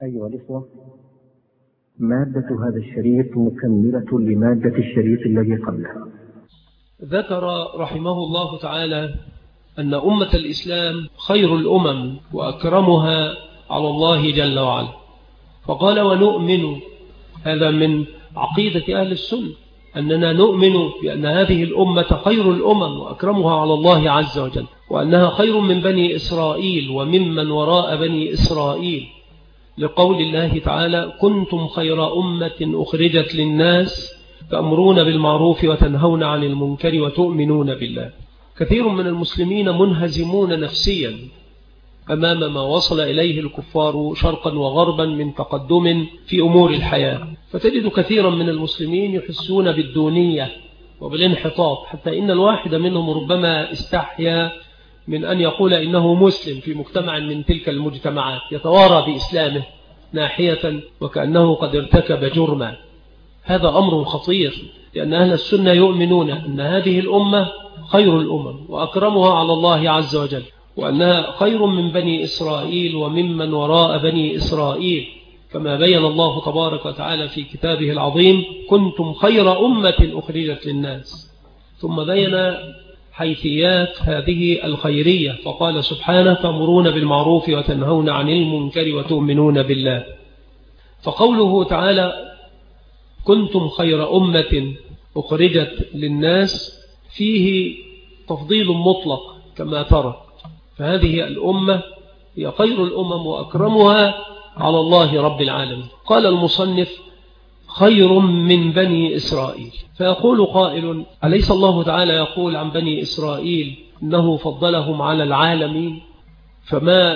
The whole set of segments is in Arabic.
أيها الإخوة، مادة هذا الشريط مكملة لمادة الشريط الذي قبله. ذكر رحمه الله تعالى أن أمة الإسلام خير الأمم وأكرمها على الله جل وعلا، فقال ونؤمن، هذا من عقيدة أهل السنة، أننا نؤمن بأن هذه الأمة خير الأمم وأكرمها على الله عز وجل، وأنها خير من بني إسرائيل وممن وراء بني إسرائيل، لقول الله تعالى كنتم خير أمة أخرجت للناس تأمرون بالمعروف وتنهون عن المنكر وتؤمنون بالله. كثير من المسلمين منهزمون نفسيا أمام ما وصل إليه الكفار شرقا وغربا من تقدم في أمور الحياة، فتجد كثيرا من المسلمين يحسون بالدونية وبالانحطاط، حتى إن الواحد منهم ربما استحيا من أن يقول إنه مسلم في مجتمع من تلك المجتمعات، يتوارى بإسلامه ناحية وكأنه قد ارتكب جرما. هذا أمر خطير، لأن أهل السنة يؤمنون أن هذه الأمة خير الأمم وأكرمها على الله عز وجل، وأنها خير من بني إسرائيل وممن وراء بني إسرائيل، كما بين الله تبارك وتعالى في كتابه العظيم كنتم خير أمة أخرجت للناس، ثم بين حيثيات هذه الخيرية فقال سبحانه تأمرون بالمعروف وتنهون عن المنكر وتؤمنون بالله. فقوله تعالى كنتم خير أمة أخرجت للناس فيه تفضيل مطلق كما ترى، فهذه الأمة هي خير الأمم وأكرمها على الله رب العالمين. قال المصنف خير من بني إسرائيل، فيقول قائل أليس الله تعالى يقول عن بني إسرائيل إنه فضلهم على العالمين؟ فما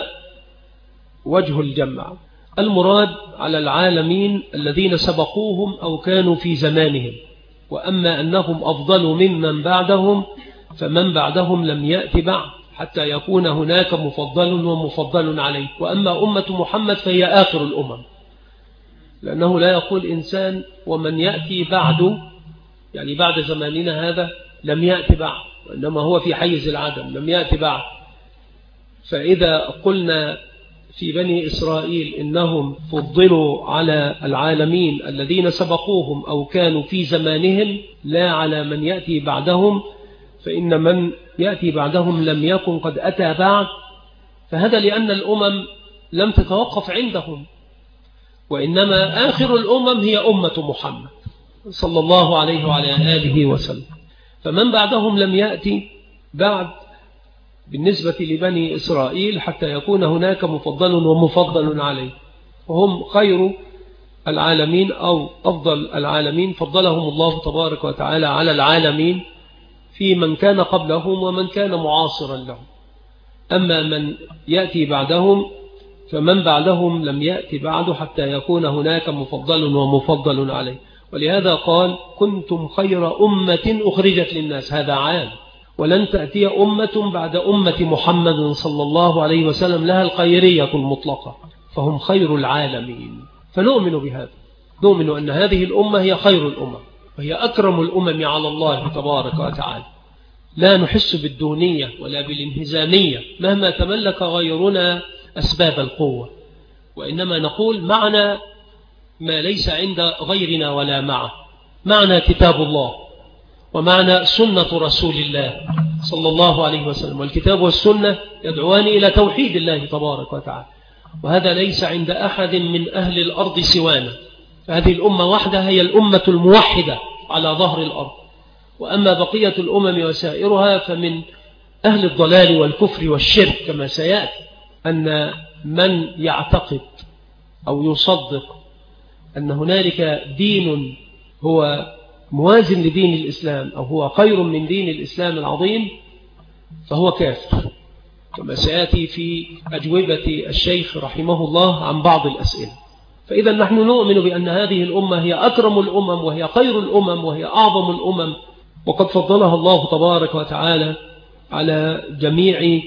وجه الجمع؟ المراد على العالمين الذين سبقوهم أو كانوا في زمانهم، وأما أنهم أفضل ممن بعدهم فمن بعدهم لم يأتي بعد حتى يكون هناك مفضل ومفضل عليه، وأما أمة محمد فهي آخر الأمم، لأنه لا يقول إنسان ومن يأتي بعده، يعني بعد زماننا هذا لم يأتي بعد، وإنما هو في حيز العدم لم يأتي بعد. فإذا قلنا في بني إسرائيل إنهم فضلوا على العالمين الذين سبقوهم أو كانوا في زمانهم لا على من يأتي بعدهم، فإن من يأتي بعدهم لم يكن قد أتى بعد، فهذا لأن الأمم لم تتوقف عندهم، وإنما آخر الأمم هي أمة محمد صلى الله عليه وعلى آله وسلم، فمن بعدهم لم يأتي بعد بالنسبة لبني إسرائيل حتى يكون هناك مفضل ومفضل عليه، وهم خير العالمين أو أفضل العالمين، فضلهم الله تبارك وتعالى على العالمين في من كان قبلهم ومن كان معاصرا لهم. أما من يأتي بعدهم فمن بعدهم لم يأتي بعد حتى يكون هناك مفضل ومفضل عليه، ولهذا قال كنتم خير أمة أخرجت للناس، هذا عام، ولن تأتي أمة بعد أمة محمد صلى الله عليه وسلم لها الخيرية المطلقة، فهم خير العالمين. فنؤمن بهذا، نؤمن أن هذه الأمة هي خير الأمم وهي أكرم الأمم على الله تبارك وتعالى، لا نحس بالدونية ولا بالانهزامية مهما تملك غيرنا أسباب القوة، وإنما نقول معنا ما ليس عند غيرنا ولا معه، معنا كتاب الله ومعنا سنة رسول الله صلى الله عليه وسلم، والكتاب والسنة يدعوان إلى توحيد الله تبارك وتعالى، وهذا ليس عند أحد من أهل الأرض سوانا، فهذه الأمة وحدها هي الأمة الموحدة على ظهر الأرض، وأما بقية الأمم وسائرها فمن أهل الضلال والكفر والشرك، كما سيأتي أن من يعتقد أو يصدق أن هنالك دين هو موازن لدين الإسلام أو هو خير من دين الإسلام العظيم فهو كافر، كما سيأتي في أجوبة الشيخ رحمه الله عن بعض الأسئلة. فإذا نحن نؤمن بأن هذه الأمة هي أكرم الأمم وهي خير الأمم وهي أعظم الأمم، وقد فضلها الله تبارك وتعالى على جميع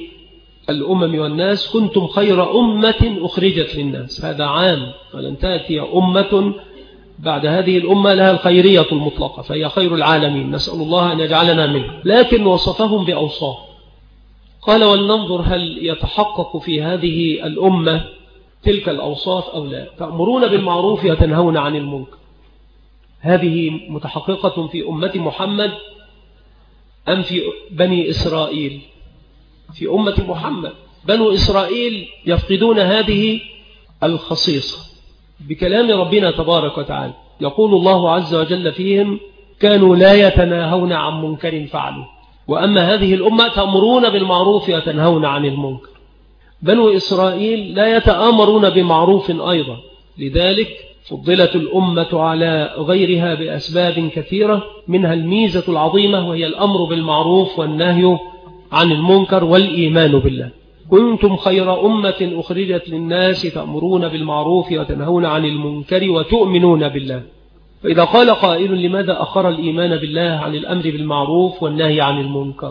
الأمم والناس. كنتم خير أمة أخرجت للناس، هذا عام، ولن تأتي أمة بعد هذه الأمة لها الخيرية المطلقة، فهي خير العالمين، نسأل الله أن يجعلنا منه. لكن وصفهم بأوصاف، قال ولننظر هل يتحقق في هذه الأمة تلك الأوصاف أو لا. تأمرون بالمعروف وتنهون عن المنكر، هذه متحققة في أمة محمد أم في بني إسرائيل؟ في أمة محمد. بنو إسرائيل يفقدون هذه الخصيصة بكلام ربنا تبارك وتعالى. يقول الله عز وجل فيهم: كانوا لا يتناهون عن منكر فعلوا. وأما هذه الأمة تأمرون بالمعروف وتنهون عن المنكر. بنو إسرائيل لا يتآمرون بمعروف أيضا، لذلك فضلت الأمة على غيرها بأسباب كثيرة، منها الميزة العظيمة وهي الأمر بالمعروف والنهي عن المنكر والإيمان بالله. كنتم خير أمة أخرجت للناس تأمرون بالمعروف وتنهون عن المنكر وتؤمنون بالله. فإذا قال قائل: لماذا أخر الإيمان بالله عن الأمر بالمعروف والنهي عن المنكر؟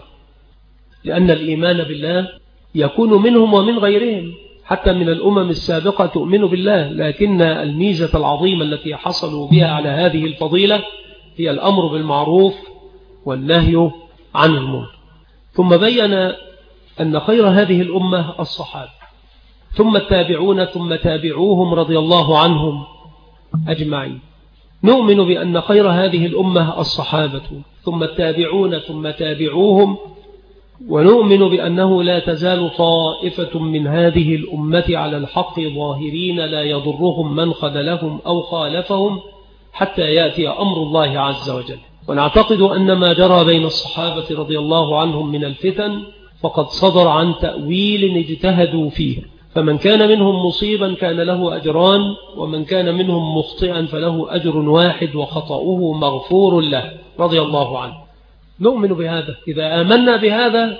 لأن الإيمان بالله يكون منهم ومن غيرهم، حتى من الأمم السابقة تؤمن بالله، لكن الميزة العظيمة التي حصلوا بها على هذه الفضيلة هي الأمر بالمعروف والنهي عن المنكر. ثم بين أن خير هذه الأمة الصحابة، ثم التابعون، ثم تابعوهم رضي الله عنهم أجمعين. نؤمن بأن خير هذه الأمة الصحابة، ثم التابعون، ثم تابعوهم. ونؤمن بأنه لا تزال طائفة من هذه الأمة على الحق ظاهرين لا يضرهم من خذلهم أو خالفهم حتى يأتي أمر الله عز وجل. ونعتقد أن ما جرى بين الصحابة رضي الله عنهم من الفتن فقد صدر عن تأويل اجتهدوا فيه، فمن كان منهم مصيبا كان له أجران، ومن كان منهم مخطئا فله أجر واحد وخطأه مغفور له رضي الله عنه. نؤمن بهذا. إذا آمنا بهذا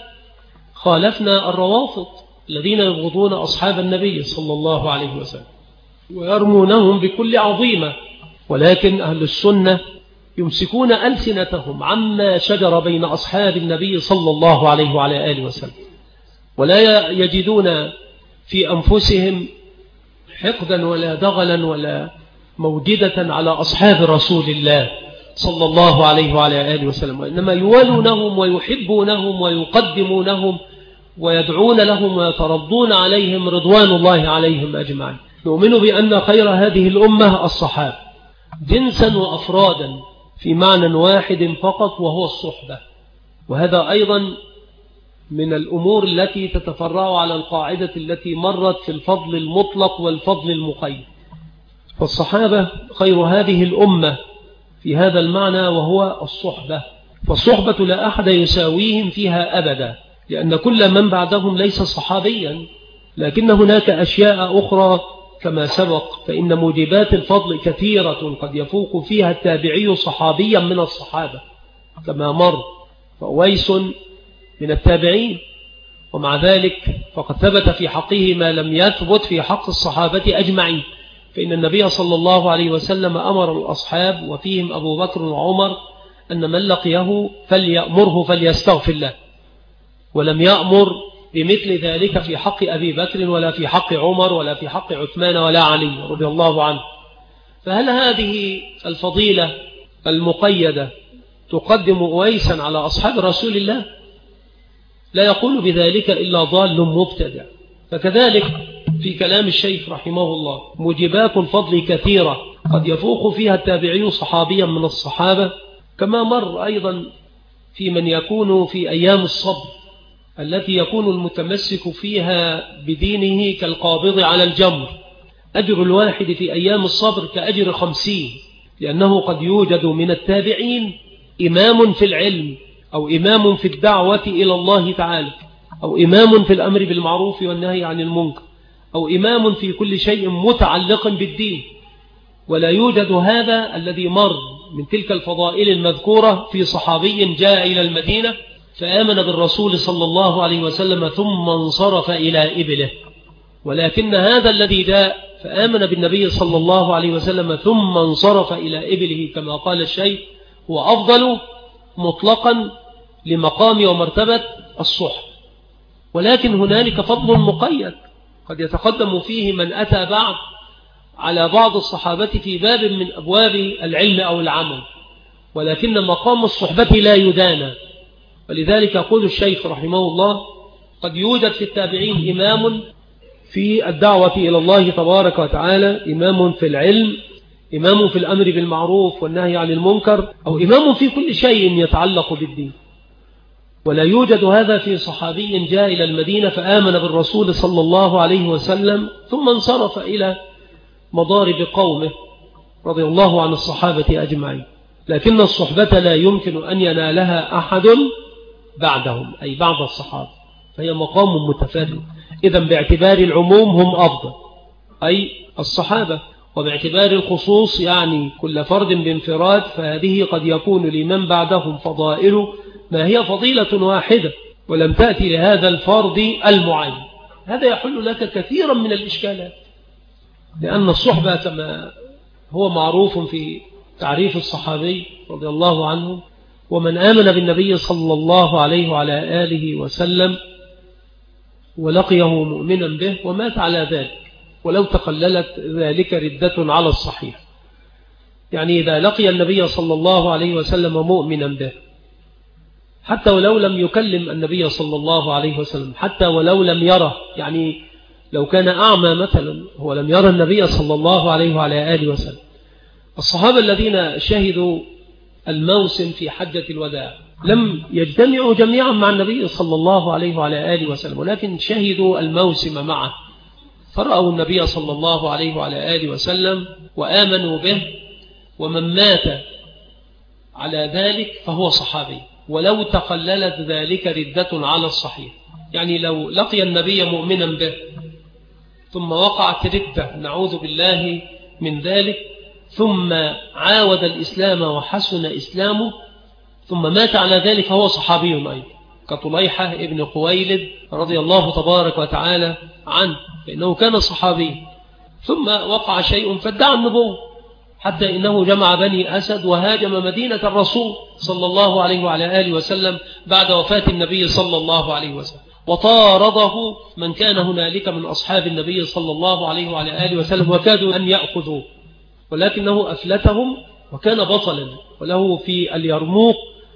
خالفنا الروافض الذين يبغضون أصحاب النبي صلى الله عليه وسلم ويرمونهم بكل عظيمة، ولكن أهل السنة يمسكون ألسنتهم عما شجر بين أصحاب النبي صلى الله عليه وعلى آله وسلم، ولا يجدون في أنفسهم حقدا ولا دغلا ولا موجدة على أصحاب رسول الله صلى الله عليه وعلى آله وسلم، وإنما يوالونهم ويحبونهم ويقدمونهم ويدعون لهم ويترضون عليهم رضوان الله عليهم أجمعين. نؤمن بأن خير هذه الأمة الصحابة جنسا وأفرادا في معنى واحد فقط، وهو الصحبة. وهذا أيضا من الأمور التي تتفرع على القاعدة التي مرت في الفضل المطلق والفضل المقيد. فالصحابة خير هذه الأمة في هذا المعنى، وهو الصحبة. فالصحبة لا أحد يساويهم فيها أبدا، لأن كل من بعدهم ليس صحابيا، لكن هناك أشياء أخرى كما سبق، فإن موجبات الفضل كثيرة قد يفوق فيها التابعي صحابيا من الصحابة كما مر، فأويس من التابعين، ومع ذلك فقد ثبت في حقه ما لم يثبت في حق الصحابة أجمعين. فإن النبي صلى الله عليه وسلم أمر الأصحاب وفيهم أبو بكر وعمر أن من لقيه فليأمره فليستغفر له، ولم يأمر بمثل ذلك في حق أبي بكر ولا في حق عمر ولا في حق عثمان ولا علي رضي الله عنه. فهل هذه الفضيلة المقيدة تقدم أويسا على أصحاب رسول الله؟ لا يقول بذلك إلا ضال مبتدع. فكذلك في كلام الشيخ رحمه الله موجبات الفضل كثيرة قد يفوق فيها التابعي صحابيا من الصحابة، كما مر أيضا في من يكون في أيام الصبر التي يكون المتمسك فيها بدينه كالقابض على الجمر، أجر الواحد في أيام الصبر كأجر 50، لأنه قد يوجد من التابعين إمام في العلم، أو إمام في الدعوة إلى الله تعالى، أو إمام في الأمر بالمعروف والنهي عن المنكر، أو إمام في كل شيء متعلق بالدين، ولا يوجد هذا الذي مر من تلك الفضائل المذكورة في صحابي جاء إلى المدينة فآمن بالرسول صلى الله عليه وسلم ثم انصرف إلى إبله، ولكن هذا الذي جاء فآمن بالنبي صلى الله عليه وسلم ثم انصرف إلى إبله كما قال الشيخ هو أفضل مطلقا لمقام ومرتبة الصحب. ولكن هنالك فضل مقيد قد يتقدم فيه من أتى بعد على بعض الصحابة في باب من أبواب العلم أو العمل، ولكن مقام الصحبة لا يدانى. ولذلك يقول الشيخ رحمه الله قد يوجد في التابعين إمام في الدعوة إلى الله تبارك وتعالى، إمام في العلم، إمام في الأمر بالمعروف والنهي عن المنكر، أو إمام في كل شيء يتعلق بالدين. ولا يوجد هذا في صحابي جاء إلى المدينة فآمن بالرسول صلى الله عليه وسلم ثم انصرف إلى مضارب قومه رضي الله عن الصحابة أجمعين. لكن الصحبة لا يمكن أن ينالها أحد بعدهم، أي بعد الصحابة، فهي مقام متفرد. إذن باعتبار العموم هم أفضل، أي الصحابة، وباعتبار الخصوص يعني كل فرد بانفراد، فهذه قد يكون لمن بعدهم فضائل ما هي فضيلة واحدة ولم تأتي لهذا الفرد المعين. هذا يحل لك كثيرا من الإشكالات، لأن الصحبة كما هو معروف في تعريف الصحابي رضي الله عنه: ومن آمن بالنبي صلى الله عليه وعلى آله وسلم ولقيه مؤمنا به ومات على ذلك ولو تقللت ذلك ردة على الصحيح. يعني إذا لقي النبي صلى الله عليه وسلم مؤمنا به، حتى ولو لم يكلم النبي صلى الله عليه وسلم، حتى ولو لم يره، يعني لو كان أعمى مثلا هو لم يرى النبي صلى الله عليه وعلى آله وسلم. الصحابة الذين شهدوا الموسم في حجة الوداع لم يجتمعوا جميعا مع النبي صلى الله عليه وعلى آله وسلم، ولكن شهدوا الموسم معه، فرأوا النبي صلى الله عليه وعلى آله وسلم وآمنوا به، ومن مات على ذلك فهو صحابي ولو تقللت ذلك ردة على الصحيح. يعني لو لقي النبي مؤمنا به ثم وقعت ردة نعوذ بالله من ذلك، ثم عاود الإسلام وحسن إسلامه ثم مات على ذلك فهو صحابي أيضا، كطليحة ابن خويلد رضي الله تبارك وتعالى عنه، فإنه كان صحابي ثم وقع شيء فادعى النبوة، حتى إنه جمع بني أسد وهاجم مدينة الرسول صلى الله عليه وعلى آله وسلم بعد وفاة النبي صلى الله عليه وسلم، وطارده من كان هنالك من أصحاب النبي صلى الله عليه وعلى آله وسلم وكادوا أن يأخذوه، ولكنه أفلتهم وكان بطلا، وله في اليرموك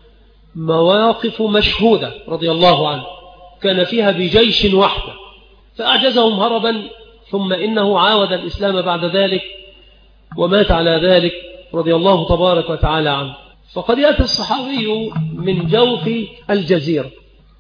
مواقف مشهودة رضي الله عنه كان فيها بجيش وحده فأعجزهم هربا، ثم إنه عاود الإسلام بعد ذلك ومات على ذلك رضي الله تبارك وتعالى عنه. فقد يأتي الصحابي من جوف الجزيرة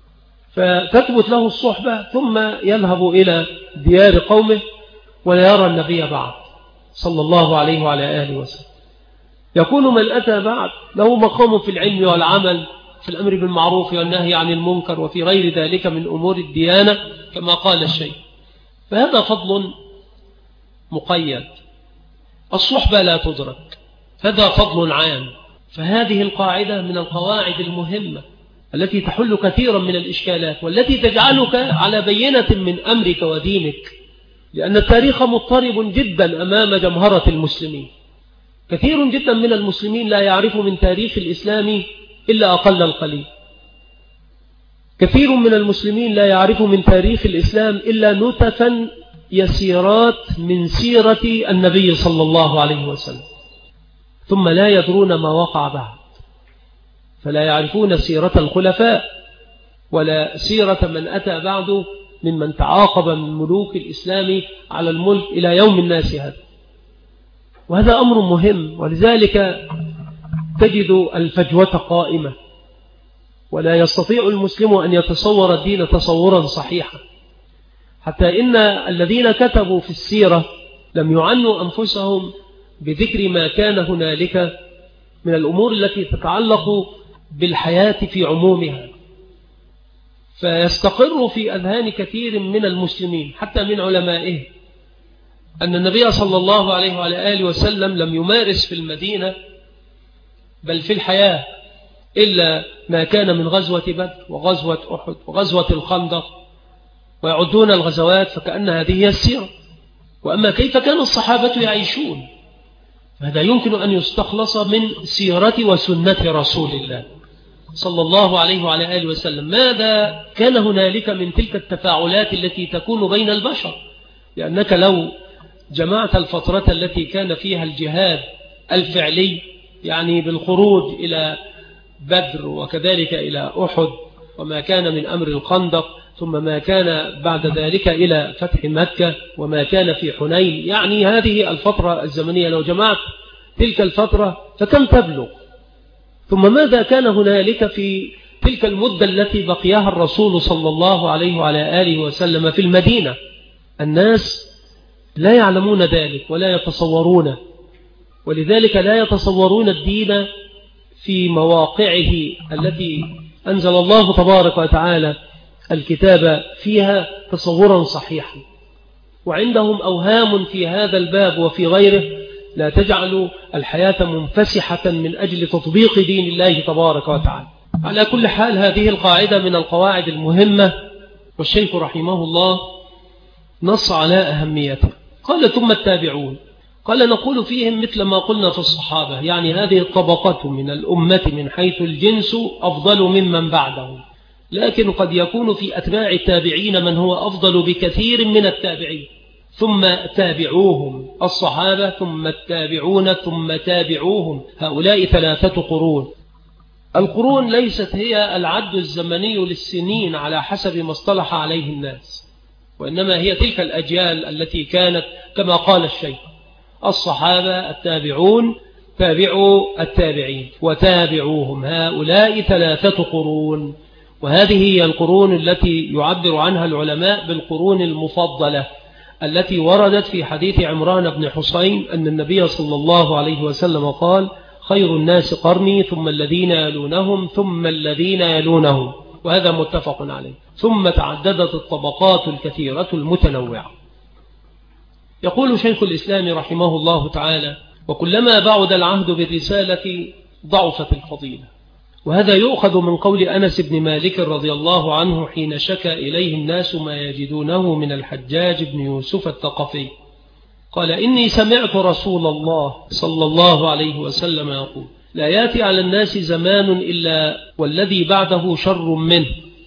فتثبت له الصحبة ثم يذهب إلى ديار قومه ولا يرى النبي بعد صلى الله عليه وعلى آله وسلم. يكون من أتى بعد له مقام في العلم والعمل، في الأمر بالمعروف والنهي عن المنكر وفي غير ذلك من أمور الديانة كما قال الشيخ، فهذا فضل مقيد. الصحبة لا تدرك، هذا فضل عام. فهذه القاعدة من القواعد المهمة التي تحل كثيرا من الإشكالات والتي تجعلك على بينة من أمرك ودينك، لأن التاريخ مضطرب جدا أمام جمهرة المسلمين. كثير جدا من المسلمين لا يعرف من تاريخ الإسلام إلا أقل القليل. كثير من المسلمين لا يعرف من تاريخ الإسلام إلا نتفا يسيرات من سيرة النبي صلى الله عليه وسلم، ثم لا يدرون ما وقع بعد، فلا يعرفون سيرة الخلفاء ولا سيرة من أتى بعده ممن تعاقب من ملوك الإسلام على الملك إلى يوم الناس هذا. وهذا أمر مهم، ولذلك تجد الفجوة قائمة، ولا يستطيع المسلم أن يتصور الدين تصورا صحيحا، حتى إن الذين كتبوا في السيرة لم يعنوا أنفسهم بذكر ما كان هنالك من الأمور التي تتعلق بالحياة في عمومها، فيستقر في أذهان كثير من المسلمين حتى من علمائه أن النبي صلى الله عليه وعلى آله وسلم لم يمارس في المدينة بل في الحياة إلا ما كان من غزوة بدر وغزوة أحد وغزوة الخندق، ويعدون الغزوات فكأن هذه هي السيرة. وأما كيف كان الصحابة يعيشون، فهذا يمكن أن يستخلص من سيرة وسنة رسول الله صلى الله عليه وعلى آله وسلم. ماذا كان هنالك من تلك التفاعلات التي تكون بين البشر؟ لأنك لو جمعت الفترة التي كان فيها الجهاد الفعلي، يعني بالخروج إلى بدر وكذلك إلى أحد وما كان من أمر الخندق ثم ما كان بعد ذلك إلى فتح مكة وما كان في حنين، يعني هذه الفترة الزمنية لو جمعت تلك الفترة فكم تبلغ؟ ثم ماذا كان هنالك في تلك المدة التي بقيها الرسول صلى الله عليه وعلى آله وسلم في المدينة؟ الناس لا يعلمون ذلك ولا يتصورون، ولذلك لا يتصورون الدين في مواقعه التي أنزل الله تبارك وتعالى الكتاب فيها تصورا صحيحا، وعندهم أوهام في هذا الباب وفي غيره لا تجعل الحياة منفسحة من أجل تطبيق دين الله تبارك وتعالى. على كل حال هذه القاعدة من القواعد المهمة، والشيخ رحمه الله نص على أهميتها. قال ثم التابعون، قال نقول فيهم مثل ما قلنا في الصحابة، يعني هذه الطبقة من الأمة من حيث الجنس أفضل ممن بعدهم، لكن قد يكون في أتباع التابعين من هو أفضل بكثير من التابعين، ثم تابعوهم الصحابة، ثم التابعون، ثم تابعوهم، هؤلاء 3 قرون. القرون ليست هي العد الزمني للسنين على حسب ما اصطلح عليه الناس، وإنما هي تلك الأجيال التي كانت كما قال الشيخ الصحابة، التابعون، تابعوا التابعين، وتابعوهم، هؤلاء 3 قرون. وهذه هي القرون التي يعبر عنها العلماء بالقرون المفضلة، التي وردت في حديث عمران بن حسين أن النبي صلى الله عليه وسلم قال خير الناس قرني ثم الذين يلونهم ثم الذين يلونهم، وهذا متفق عليه. ثم تعددت الطبقات الكثيرة المتنوعة. يقول شيخ الإسلام رحمه الله تعالى وكلما بعد العهد بالرسالة ضعفت الفضيلة. وهذا يؤخذ من قول أنس بن مالك رضي الله عنه حين شكى إليه الناس ما يجدونه من الحجاج بن يوسف الثقفي، قال إني سمعت رسول الله صلى الله عليه وسلم يقول لا يأتي على الناس زمان إلا والذي بعده شر منه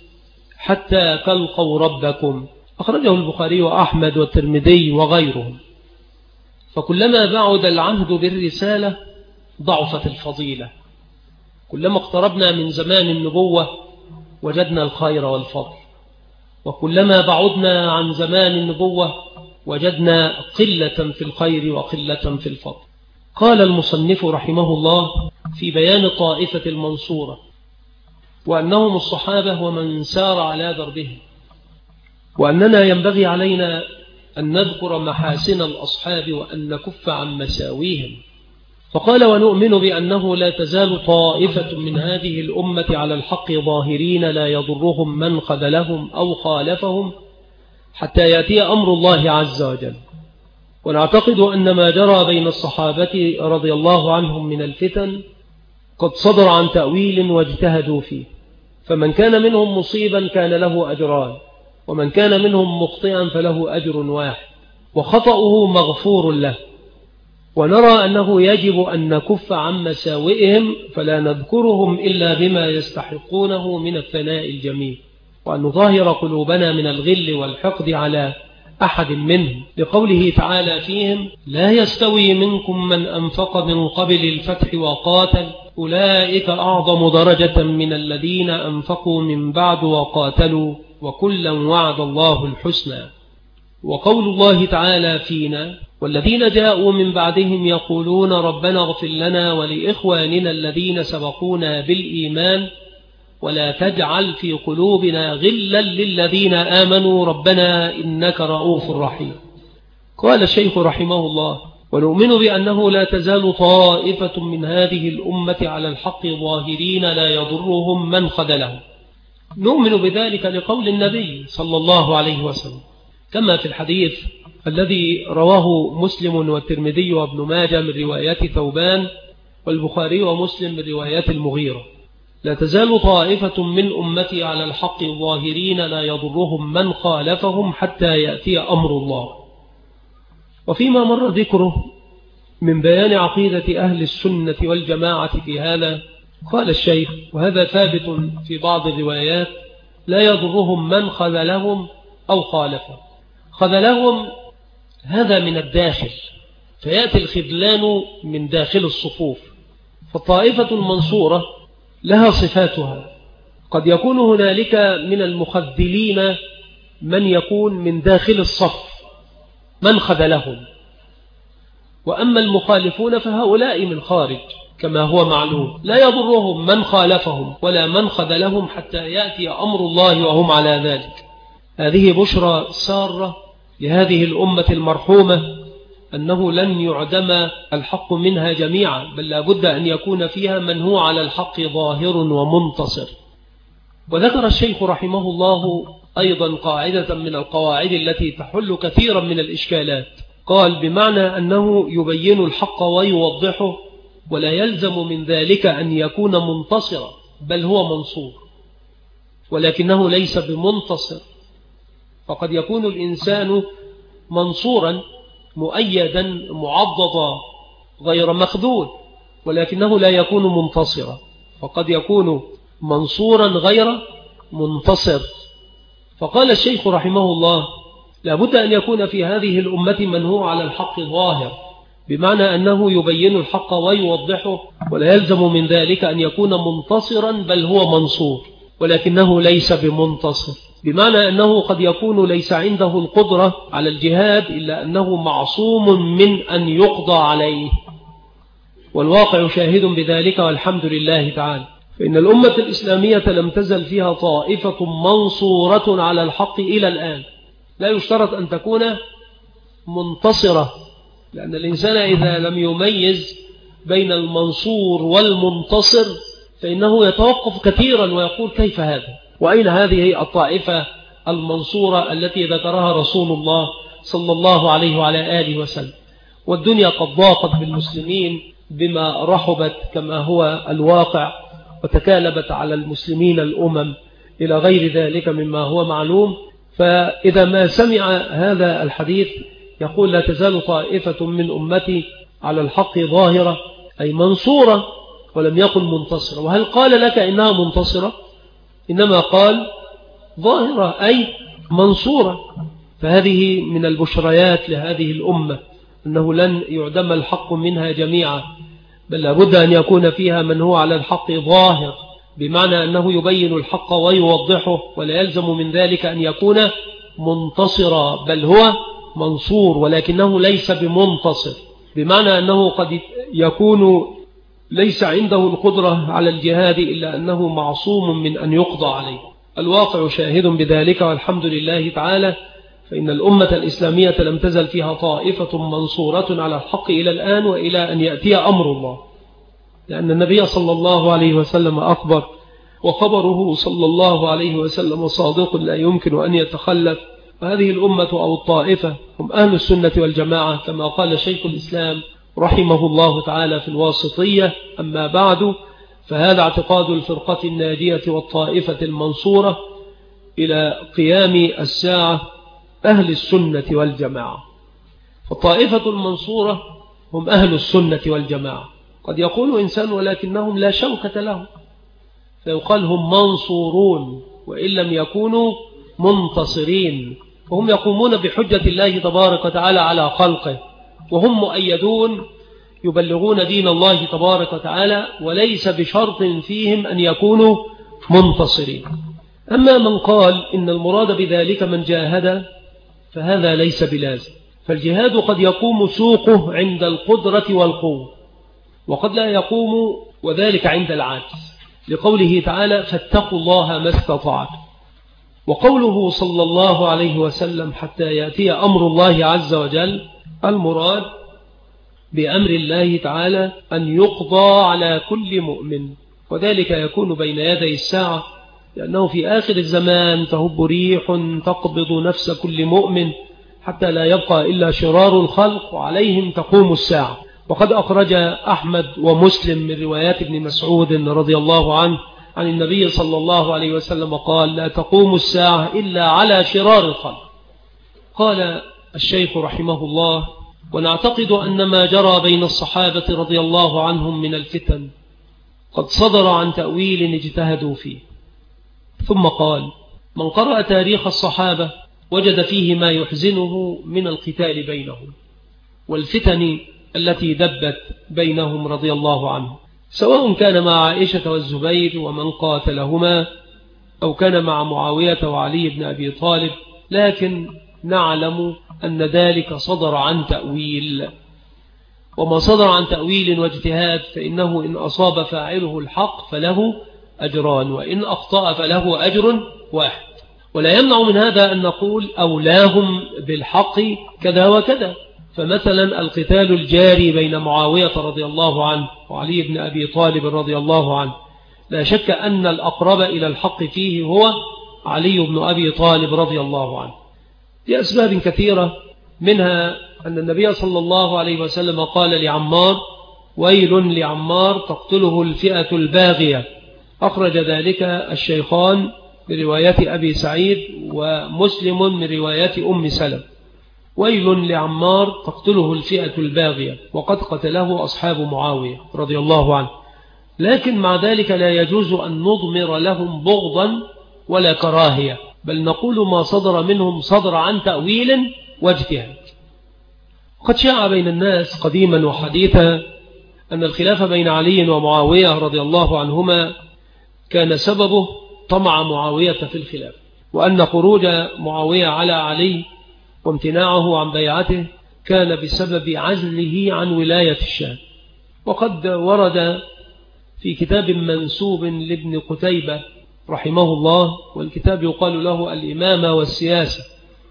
حتى تلقوا ربكم، أخرجه البخاري وأحمد والترمذي وغيرهم. فكلما بعد العهد بالرسالة ضعفت الفضيلة، كلما اقتربنا من زمان النبوة وجدنا الخير والفضل، وكلما بعدنا عن زمان النبوة وجدنا قلة في الخير وقلة في الفضل. قال المصنف رحمه الله في بيان الطائفة المنصورة وأنهم الصحابة ومن سار على دربهم، وأننا ينبغي علينا أن نذكر محاسن الأصحاب وأن نكف عن مساويهم. فقال ونؤمن بأنه لا تزال طائفة من هذه الأمة على الحق ظاهرين لا يضرهم من خذلهم أو خالفهم حتى يأتي أمر الله عز وجل. ونعتقد أن ما جرى بين الصحابة رضي الله عنهم من الفتن قد صدر عن تأويل واجتهدوا فيه، فمن كان منهم مصيبا كان له أجران، ومن كان منهم مخطئا فله أجر واحد وخطأه مغفور له. ونرى أنه يجب أن نكف عن مساوئهم فلا نذكرهم إلا بما يستحقونه من الثناء الجميل، وأن نظاهر قلوبنا من الغل والحقد على أحد منهم، لقوله تعالى فيهم لا يستوي منكم من أنفق من قبل الفتح وقاتل أولئك أعظم درجة من الذين أنفقوا من بعد وقاتلوا وكلا وعد الله الحسنى. وقول الله تعالى فينا والذين جاءوا من بعدهم يقولون ربنا اغفر لنا ولإخواننا الذين سبقونا بالإيمان ولا تجعل في قلوبنا غلا للذين آمنوا ربنا إنك رؤوف رحيم. قال الشيخ رحمه الله ونؤمن بأنه لا تزال طائفة من هذه الأمة على الحق ظاهرين لا يضرهم من خذلهم. نؤمن بذلك لقول النبي صلى الله عليه وسلم كما في الحديث الذي رواه مسلم والترمذي وابن ماجه من روايات ثوبان والبخاري ومسلم من روايات المغيرة لا تزال طائفة من أمتي على الحق ظاهرين لا يضرهم من خالفهم حتى يأتي أمر الله. وفيما مر ذكره من بيان عقيدة أهل السنة والجماعة في هذا قال الشيخ وهذا ثابت في بعض الروايات لا يضرهم من خذلهم أو خالفهم. خذلهم هذا من الداخل، فيأتي الخذلان من داخل الصفوف. فالطائفة المنصورة لها صفاتها، قد يكون هنالك من المخذلين من يكون من داخل الصف من خذلهم، وأما المخالفون فهؤلاء من خارج كما هو معلوم، لا يضرهم من خالفهم ولا من خذلهم حتى يأتي أمر الله وهم على ذلك. هذه بشرى سارة لهذه الأمة المرحومة، أنه لن يعدم الحق منها جميعا، بل لابد أن يكون فيها من هو على الحق ظاهر ومنتصر. وذكر الشيخ رحمه الله أيضا قاعدة من القواعد التي تحل كثيرا من الإشكالات، قال بمعنى أنه يبين الحق ويوضحه، ولا يلزم من ذلك أن يكون منتصرا، بل هو منصور، ولكنه ليس بمنتصر. فقد يكون الإنسان منصورا مؤيدا معضدا غير مخذول، ولكنه لا يكون منتصرا. فقد يكون منصورا غير منتصر. فقال الشيخ رحمه الله لابد أن يكون في هذه الأمة من هو على الحق ظاهر، بمعنى أنه يبين الحق ويوضحه، ولا يلزم من ذلك أن يكون منتصرا، بل هو منصور، ولكنه ليس بمنتصر، بمعنى أنه قد يكون ليس عنده القدرة على الجهاد إلا أنه معصوم من أن يقضى عليه، والواقع شاهد بذلك والحمد لله تعالى. فإن الأمة الإسلامية لم تزل فيها طائفة منصورة على الحق إلى الآن. لا يشترط أن تكون منتصرة، لأن الإنسان إذا لم يميز بين المنصور والمنتصر فإنه يتوقف كثيرا ويقول كيف هذا؟ وأين هذه الطائفة المنصورة التي ذكرها رسول الله صلى الله عليه وعلى آله وسلم؟ والدنيا قد ضاقت بالمسلمين بما رحبت كما هو الواقع، وتكالبت على المسلمين الأمم إلى غير ذلك مما هو معلوم. فإذا ما سمع هذا الحديث يقول لا تزال طائفة من أمتي على الحق ظاهرة، أي منصورة، ولم يقل منتصرة. وهل قال لك إنها منتصرة؟ إنما قال ظاهرة أي منصورة. فهذه من البشريات لهذه الأمة، أنه لن يعدم الحق منها جميعا، بل لابد أن يكون فيها من هو على الحق ظاهر، بمعنى أنه يبين الحق ويوضحه، ولا يلزم من ذلك أن يكون منتصرا، بل هو منصور، ولكنه ليس بمنتصر، بمعنى أنه قد يكون ليس عنده القدرة على الجهاد إلا أنه معصوم من أن يقضى عليه. الواقع شاهد بذلك والحمد لله تعالى. فإن الأمة الإسلامية لم تزل فيها طائفة منصورة على الحق إلى الآن، وإلى أن يأتي أمر الله، لأن النبي صلى الله عليه وسلم أخبر، وخبره صلى الله عليه وسلم صادق لا يمكن أن يتخلف. وهذه الأمة أو الطائفة هم أهل السنة والجماعة، كما قال شيخ الإسلام رحمه الله تعالى في الواسطية: أما بعد فهذا اعتقاد الفرقة الناجية والطائفة المنصورة إلى قيام الساعة أهل السنة والجماعة. فالطائفة المنصورة هم أهل السنة والجماعة. قد يقول إنسان ولكنهم لا شوكة لهم، فيقال هم منصورون وإن لم يكونوا منتصرين، وهم يقومون بحجة الله تبارك وتعالى على خلقه، وهم مؤيدون يبلغون دين الله تبارك وتعالى، وليس بشرط فيهم أن يكونوا منتصرين. أما من قال إن المراد بذلك من جاهد فهذا ليس بلازم، فالجهاد قد يقوم سوقه عند القدرة والقوة، وقد لا يقوم وذلك عند العاجز، لقوله تعالى: فاتقوا الله ما استطعتم. وقوله صلى الله عليه وسلم: حتى يأتي أمر الله عز وجل، المراد بأمر الله تعالى أن يقضى على كل مؤمن، وذلك يكون بين يدي الساعة، لأنه في آخر الزمان تهب ريح تقبض نفس كل مؤمن حتى لا يبقى إلا شرار الخلق، وعليهم تقوم الساعة. وقد أخرج أحمد ومسلم من روايات ابن مسعود رضي الله عنه عن النبي صلى الله عليه وسلم قال: لا تقوم الساعة إلا على شرار الخلق. قال الشيخ رحمه الله: ونعتقد أن ما جرى بين الصحابة رضي الله عنهم من الفتن قد صدر عن تأويل اجتهدوا فيه. ثم قال: من قرأ تاريخ الصحابة وجد فيه ما يحزنه من القتال بينهم والفتن التي دبت بينهم رضي الله عنهم، سواء كان مع عائشة والزبير ومن قاتلهما، أو كان مع معاوية وعلي بن أبي طالب، لكن نعلم أن ذلك صدر عن تأويل، وما صدر عن تأويل واجتهاد فإنه إن أصاب فاعله الحق فله أجران، وإن أخطأ فله أجر واحد. ولا يمنع من هذا أن نقول أولاهم بالحق كذا وكذا. فمثلا القتال الجاري بين معاوية رضي الله عنه وعلي بن أبي طالب رضي الله عنه، لا شك أن الأقرب إلى الحق فيه هو علي بن أبي طالب رضي الله عنه، لأسباب كثيرة، منها أن النبي صلى الله عليه وسلم قال لعمار: ويل لعمار تقتله الفئة الباغية. أخرج ذلك الشيخان برواية أبي سعيد ومسلم من رواية أم سلم: ويل لعمار تقتله الفئة الباغية، وقد قتله أصحاب معاوية رضي الله عنه. لكن مع ذلك لا يجوز أن نضمر لهم بغضا ولا كراهية، بل نقول ما صدر منهم صدر عن تأويل واجتهاد. قد شاع بين الناس قديما وحديثا أن الخلاف بين علي ومعاوية رضي الله عنهما كان سببه طمع معاوية في الخلاف، وأن خروج معاوية على علي وامتناعه عن بيعته كان بسبب عزله عن ولاية الشام. وقد ورد في كتاب منسوب لابن قتيبة رحمه الله، والكتاب يقال له الإمامة والسياسة،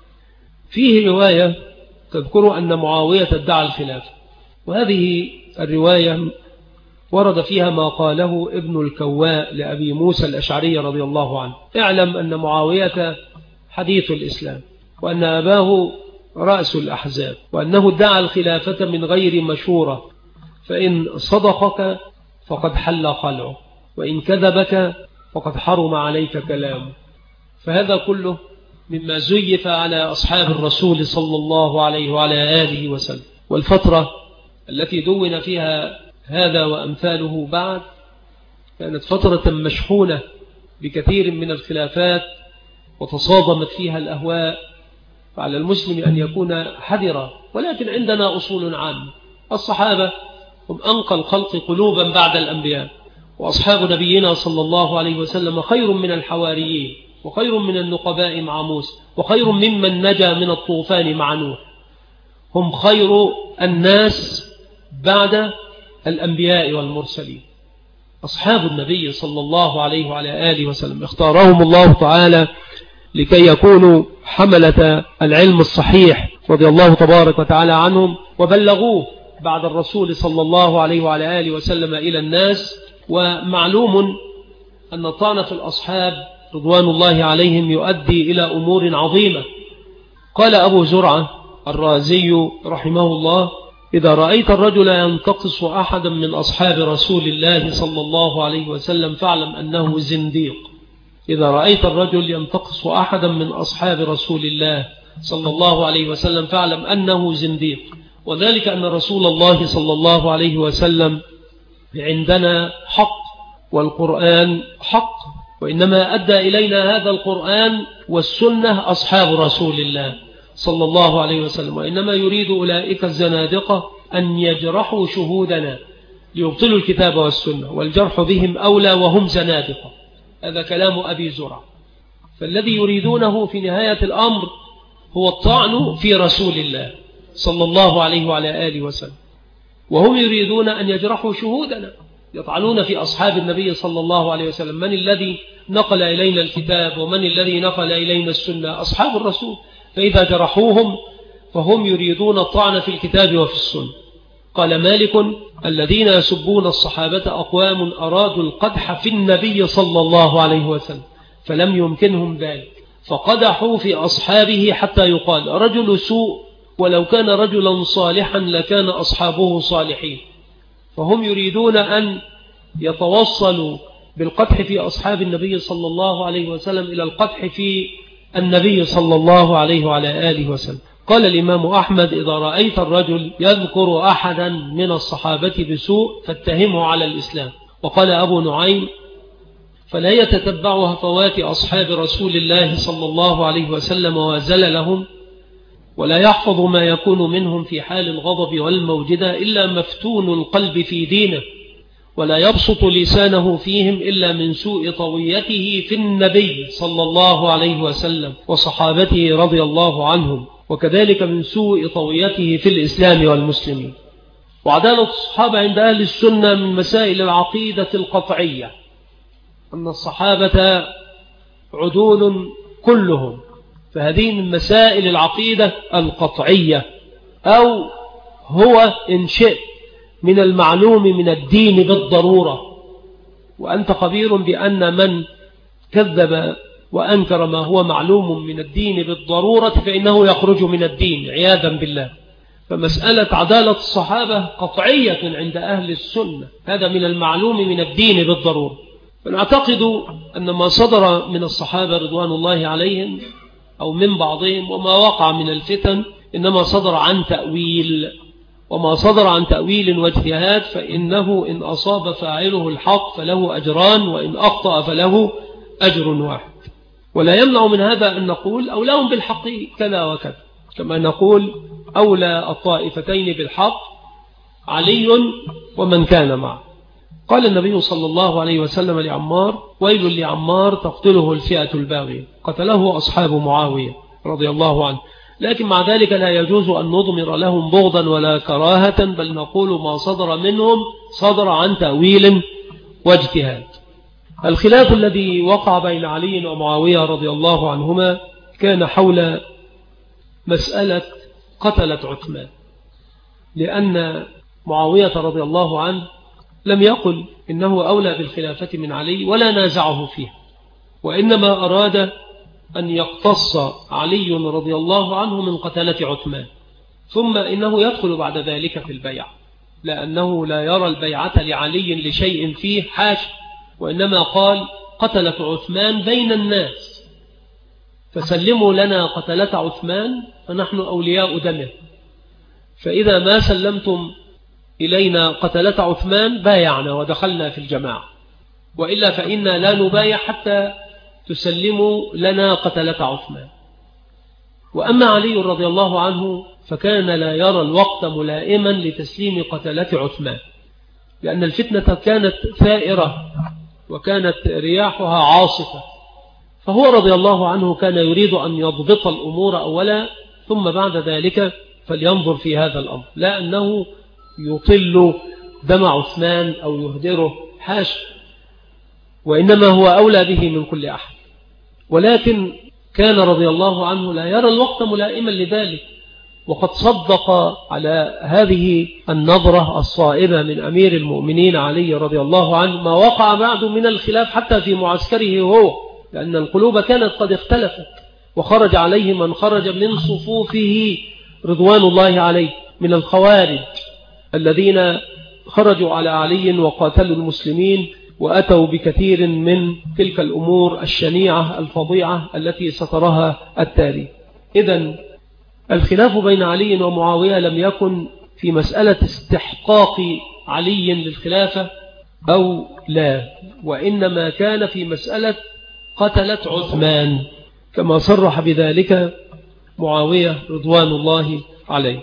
فيه رواية تذكر أن معاوية ادعى الخلاف، وهذه الرواية ورد فيها ما قاله ابن الكواء لأبي موسى الأشعري رضي الله عنه: اعلم أن معاوية حديث الإسلام، وأن أباه رأس الأحزاب، وأنه ادعى الخلافة من غير مشورة، فإن صدقك فقد حل خلعه، وإن كذبك فقد حرم عليك كلامه. فهذا كله مما زيف على أصحاب الرسول صلى الله عليه وعلى آله وسلم. والفترة التي دون فيها هذا وأمثاله بعد كانت فترة مشحونة بكثير من الخلافات، وتصادمت فيها الأهواء، فعلى المسلم أن يكون حذرا. ولكن عندنا أصول عامة: الصحابة هم أنقى الخلق قلوبا بعد الأنبياء، وأصحاب نبينا صلى الله عليه وسلم خير من الحواريين، وخير من النقباء مع موسى، وخير ممن نجا من الطوفان مع نوح. هم خير الناس بعد الأنبياء والمرسلين. أصحاب النبي صلى الله عليه وعلى آله وسلم اختارهم الله تعالى لكي يكونوا حملة العلم الصحيح رضي الله تبارك وتعالى عنهم، وبلغوه بعد الرسول صلى الله عليه وعلى آله وسلم إلى الناس. ومعلوم أن طعنة الأصحاب رضوان الله عليهم يؤدي إلى أمور عظيمة. قال أبو زرعة الرازي رحمه الله: إذا رأيت الرجل ينتقص أحدا من أصحاب رسول الله صلى الله عليه وسلم فاعلم أنه زنديق. إذا رأيت الرجل ينتقص أحدا من أصحاب رسول الله صلى الله عليه وسلم فاعلم أنه زنديق. وذلك أن رسول الله صلى الله عليه وسلم عندنا حق، والقرآن حق، وإنما أدى إلينا هذا القرآن والسنة أصحاب رسول الله صلى الله عليه وسلم. وإنما يريد أولئك الزنادقة أن يجرحوا شهودنا ليبطلوا الكتاب والسنة، والجرح بهم أولى وهم زنادقة. هذا كلام أبي زرع. فالذي يريدونه في نهاية الأمر هو الطعن في رسول الله صلى الله عليه وعلى آله وسلم، وهم يريدون أن يجرحوا شهودنا، يطعنون في أصحاب النبي صلى الله عليه وسلم. من الذي نقل إلينا الكتاب ومن الذي نقل إلينا السنة؟ أصحاب الرسول. فإذا جرحوهم فهم يريدون الطعن في الكتاب وفي السنة. قال مالك: الذين يسبون الصحابة أقوام أرادوا القدح في النبي صلى الله عليه وسلم فلم يمكنهم ذلك، فقدحوا في أصحابه حتى يقال رجل سوء، ولو كان رجلا صالحا لكان أصحابه صالحين. فهم يريدون أن يتوصلوا بالقدح في أصحاب النبي صلى الله عليه وسلم إلى القدح في النبي صلى الله عليه وعلى آله وسلم. قال الإمام أحمد: إذا رأيت الرجل يذكر أحدا من الصحابة بسوء فاتهمه على الإسلام. وقال أبو نعيم: فلا يتتبع هفوات أصحاب رسول الله صلى الله عليه وسلم وزللهم، ولا يحفظ ما يكون منهم في حال الغضب والموجدة إلا مفتون القلب في دينه، ولا يبسط لسانه فيهم إلا من سوء طويته في النبي صلى الله عليه وسلم وصحابته رضي الله عنهم، وكذلك من سوء طويته في الإسلام والمسلمين. وعدالة الصحابة عند أهل السنة من مسائل العقيدة القطعية، أن الصحابة عدول كلهم، فهذه من مسائل العقيدة القطعية، أو هو إن شئت من المعلوم من الدين بالضرورة. وأنت خبير بأن من كذب وأنكر ما هو معلوم من الدين بالضرورة فإنه يخرج من الدين عياذا بالله. فمسألة عدالة الصحابة قطعية عند أهل السنة، هذا من المعلوم من الدين بالضرورة. فنعتقد أن ما صدر من الصحابة رضوان الله عليهم أو من بعضهم وما وقع من الفتن إنما صدر عن تأويل، وما صدر عن تأويل واجتهاد فإنه إن أصاب فاعله الحق فله أجران، وإن أخطأ فله أجر واحد. ولا يمنع من هذا أن نقول أولاهم بالحق كذا وكذا، كما نقول أولى الطائفتين بالحق علي ومن كان معه. قال النبي صلى الله عليه وسلم لعمار: ويل لعمار تقتله الفئة الباغية، قتله أصحاب معاوية رضي الله عنه، لكن مع ذلك لا يجوز أن نضمر لهم بغضا ولا كراهة، بل نقول ما صدر منهم صدر عن تأويل واجتهاد. الخلاف الذي وقع بين علي ومعاوية رضي الله عنهما كان حول مسألة قتلة عثمان، لأن معاوية رضي الله عنه لم يقل إنه أولى بالخلافة من علي ولا نازعه فيها، وإنما أراد أن يقتص علي رضي الله عنه من قتلة عثمان، ثم إنه يدخل بعد ذلك في البيع، لأنه لا يرى البيعة لعلي لشيء فيه حاشا، وإنما قال قتلة عثمان بين الناس، فسلموا لنا قتلة عثمان فنحن أولياء دمه، فإذا ما سلمتم إلينا قتلة عثمان بايعنا ودخلنا في الجماعة، وإلا فإنا لا نبايع حتى تسلموا لنا قتلة عثمان. وأما علي رضي الله عنه فكان لا يرى الوقت ملائما لتسليم قتلة عثمان، لأن الفتنة كانت ثائرة وكانت رياحها عاصفة، فهو رضي الله عنه كان يريد أن يضبط الأمور أولا، ثم بعد ذلك فلينظر في هذا الأمر، لا أنه يطل دم عثمان أو يهدره حاشا، وإنما هو أولى به من كل أحد. ولكن كان رضي الله عنه لا يرى الوقت ملائما لذلك، وقد صدق على هذه النظرة الصائبة من أمير المؤمنين علي رضي الله عنه ما وقع بعد من الخلاف حتى في معسكره هو، لأن القلوب كانت قد اختلفت، وخرج عليه من خرج من صفوفه رضوان الله عليه من الخوارج الذين خرجوا على علي وقاتلوا المسلمين وأتوا بكثير من تلك الأمور الشنيعة الفظيعة التي سترها التاريخ. إذن الخلاف بين علي ومعاوية لم يكن في مسألة استحقاق علي للخلافة أو لا، وإنما كان في مسألة قتلة عثمان، كما صرح بذلك معاوية رضوان الله عليه.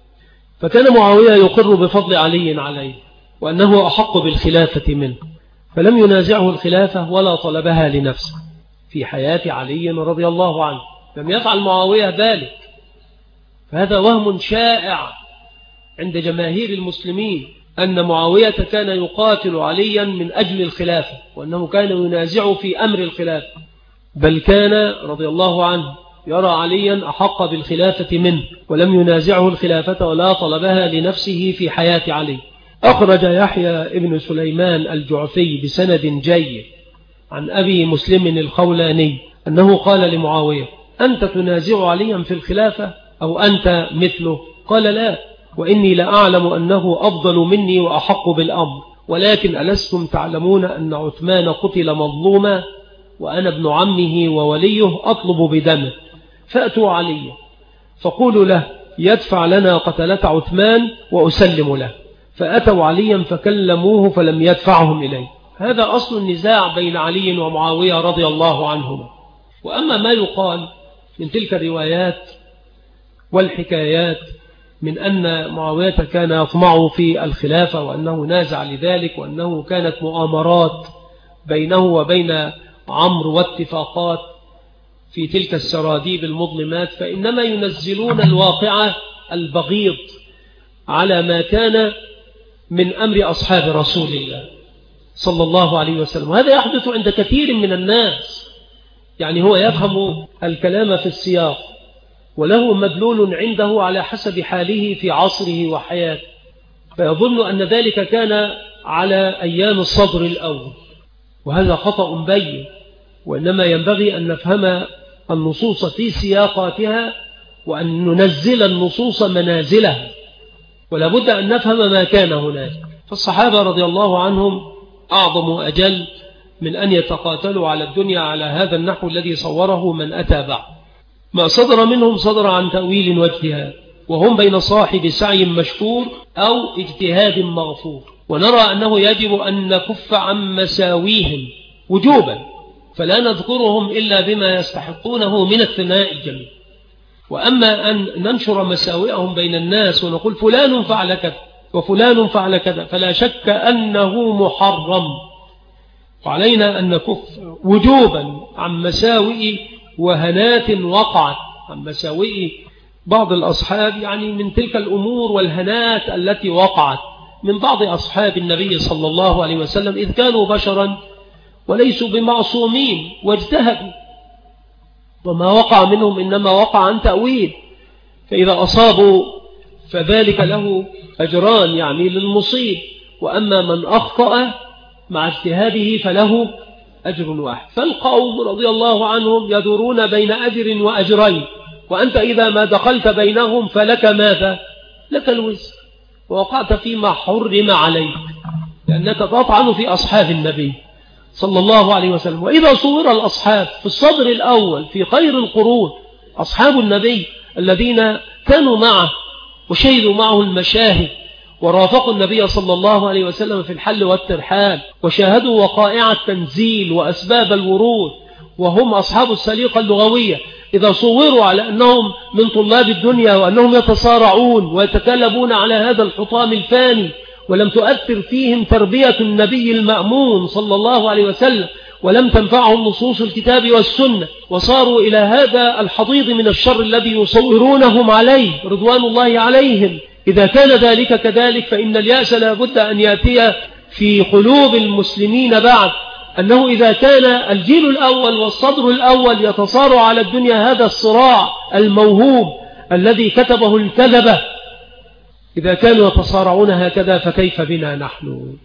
فكان معاوية يقر بفضل علي عليه وأنه أحق بالخلافة منه، فلم ينازعه الخلافة ولا طلبها لنفسه في حياة علي رضي الله عنه، لم يفعل معاوية ذلك. فهذا وهم شائع عند جماهير المسلمين أن معاوية كان يقاتل عليا من أجل الخلافة، وأنه كان ينازع في أمر الخلافة، بل كان رضي الله عنه يرى عليا أحق بالخلافة منه، ولم ينازعه الخلافة ولا طلبها لنفسه في حياة علي. أخرج يحيى ابن سليمان الجعفي بسند جيد عن أبي مسلم الخولاني أنه قال لمعاوية: أنت تنازع عليا في الخلافة أو أنت مثله؟ قال: لا، وإني لأعلم أنه أفضل مني وأحق بالأمر، ولكن ألستم تعلمون أن عثمان قتل مظلوما وأنا ابن عمه ووليه أطلب بدمه، فأتوا علي فقولوا له يدفع لنا قتلة عثمان وأسلم له. فأتوا عليا فكلموه فلم يدفعهم إليه. هذا أصل النزاع بين علي ومعاوية رضي الله عنهما. وأما ما يقال من تلك الروايات والحكايات من أن معاوية كان يطمع في الخلافة وأنه نازع لذلك وأنه كانت مؤامرات بينه وبين عمرو واتفاقات في تلك السراديب المظلمات، فإنما ينزلون الواقع البغيض على ما كان من أمر أصحاب رسول الله صلى الله عليه وسلم. وهذا يحدث عند كثير من الناس، يعني هو يفهم الكلام في السياق وله مدلول عنده على حسب حاله في عصره وحياته، فيظن أن ذلك كان على أيام الصدر الأول، وهذا خطأ بين. وإنما ينبغي أن نفهم النصوص في سياقاتها وأن ننزل النصوص منازلها، ولا بد أن نفهم ما كان هناك. فالصحابة رضي الله عنهم أعظم أجل من أن يتقاتلوا على الدنيا على هذا النحو الذي صوره من أتى بعد. ما صدر منهم صدر عن تأويل واجتهاد، وهم بين صاحب سعي مشكور أو اجتهاد مغفور. ونرى أنه يجب أن نكف عن مساويهم وجوبا، فلا نذكرهم إلا بما يستحقونه من الثناء الجميل. وأما أن ننشر مساوئهم بين الناس ونقول فلان فعل كذا وفلان فعل كذا فلا شك أنه محرم، وعلينا أن نكف وجوبا عن مساوئ وهنات وقعت، عن مساوئ بعض الأصحاب، يعني من تلك الأمور والهنات التي وقعت من بعض أصحاب النبي صلى الله عليه وسلم، إذ كانوا بشرا وليسوا بمعصومين واجتهدوا، وما وقع منهم إنما وقع عن تأويل، فإذا أصابوا فذلك له أجران يعني للمصيب، وأما من أخطأ مع اجتهاده فله أجر واحد. فالقوم رضي الله عنهم يدورون بين أجر وأجرين، وأنت إذا ما دخلت بينهم فلك ماذا؟ لك الوزر، ووقعت فيما حرم عليك، لأنك تطعن في أصحاب النبي صلى الله عليه وسلم. وإذا صور الأصحاب في الصدر الأول في خير القرون أصحاب النبي الذين كانوا معه وشهدوا معه المشاهد ورافقوا النبي صلى الله عليه وسلم في الحل والترحال وشاهدوا وقائع التنزيل وأسباب الورود، وهم أصحاب السليقة اللغوية، إذا صوروا على أنهم من طلاب الدنيا وأنهم يتصارعون ويتكلبون على هذا الحطام الفاني، ولم تؤثر فيهم تربية النبي المأمون صلى الله عليه وسلم، ولم تنفعهم نصوص الكتاب والسنة، وصاروا إلى هذا الحضيض من الشر الذي يصورونهم عليه رضوان الله عليهم، إذا كان ذلك كذلك فإن اليأس لا بد أن يأتي في قلوب المسلمين بعد، أنه إذا كان الجيل الأول والصدر الأول يتصارع على الدنيا هذا الصراع الموهوب الذي كتبه الكذبة، إذا كانوا يتصارعون هكذا فكيف بنا نحن؟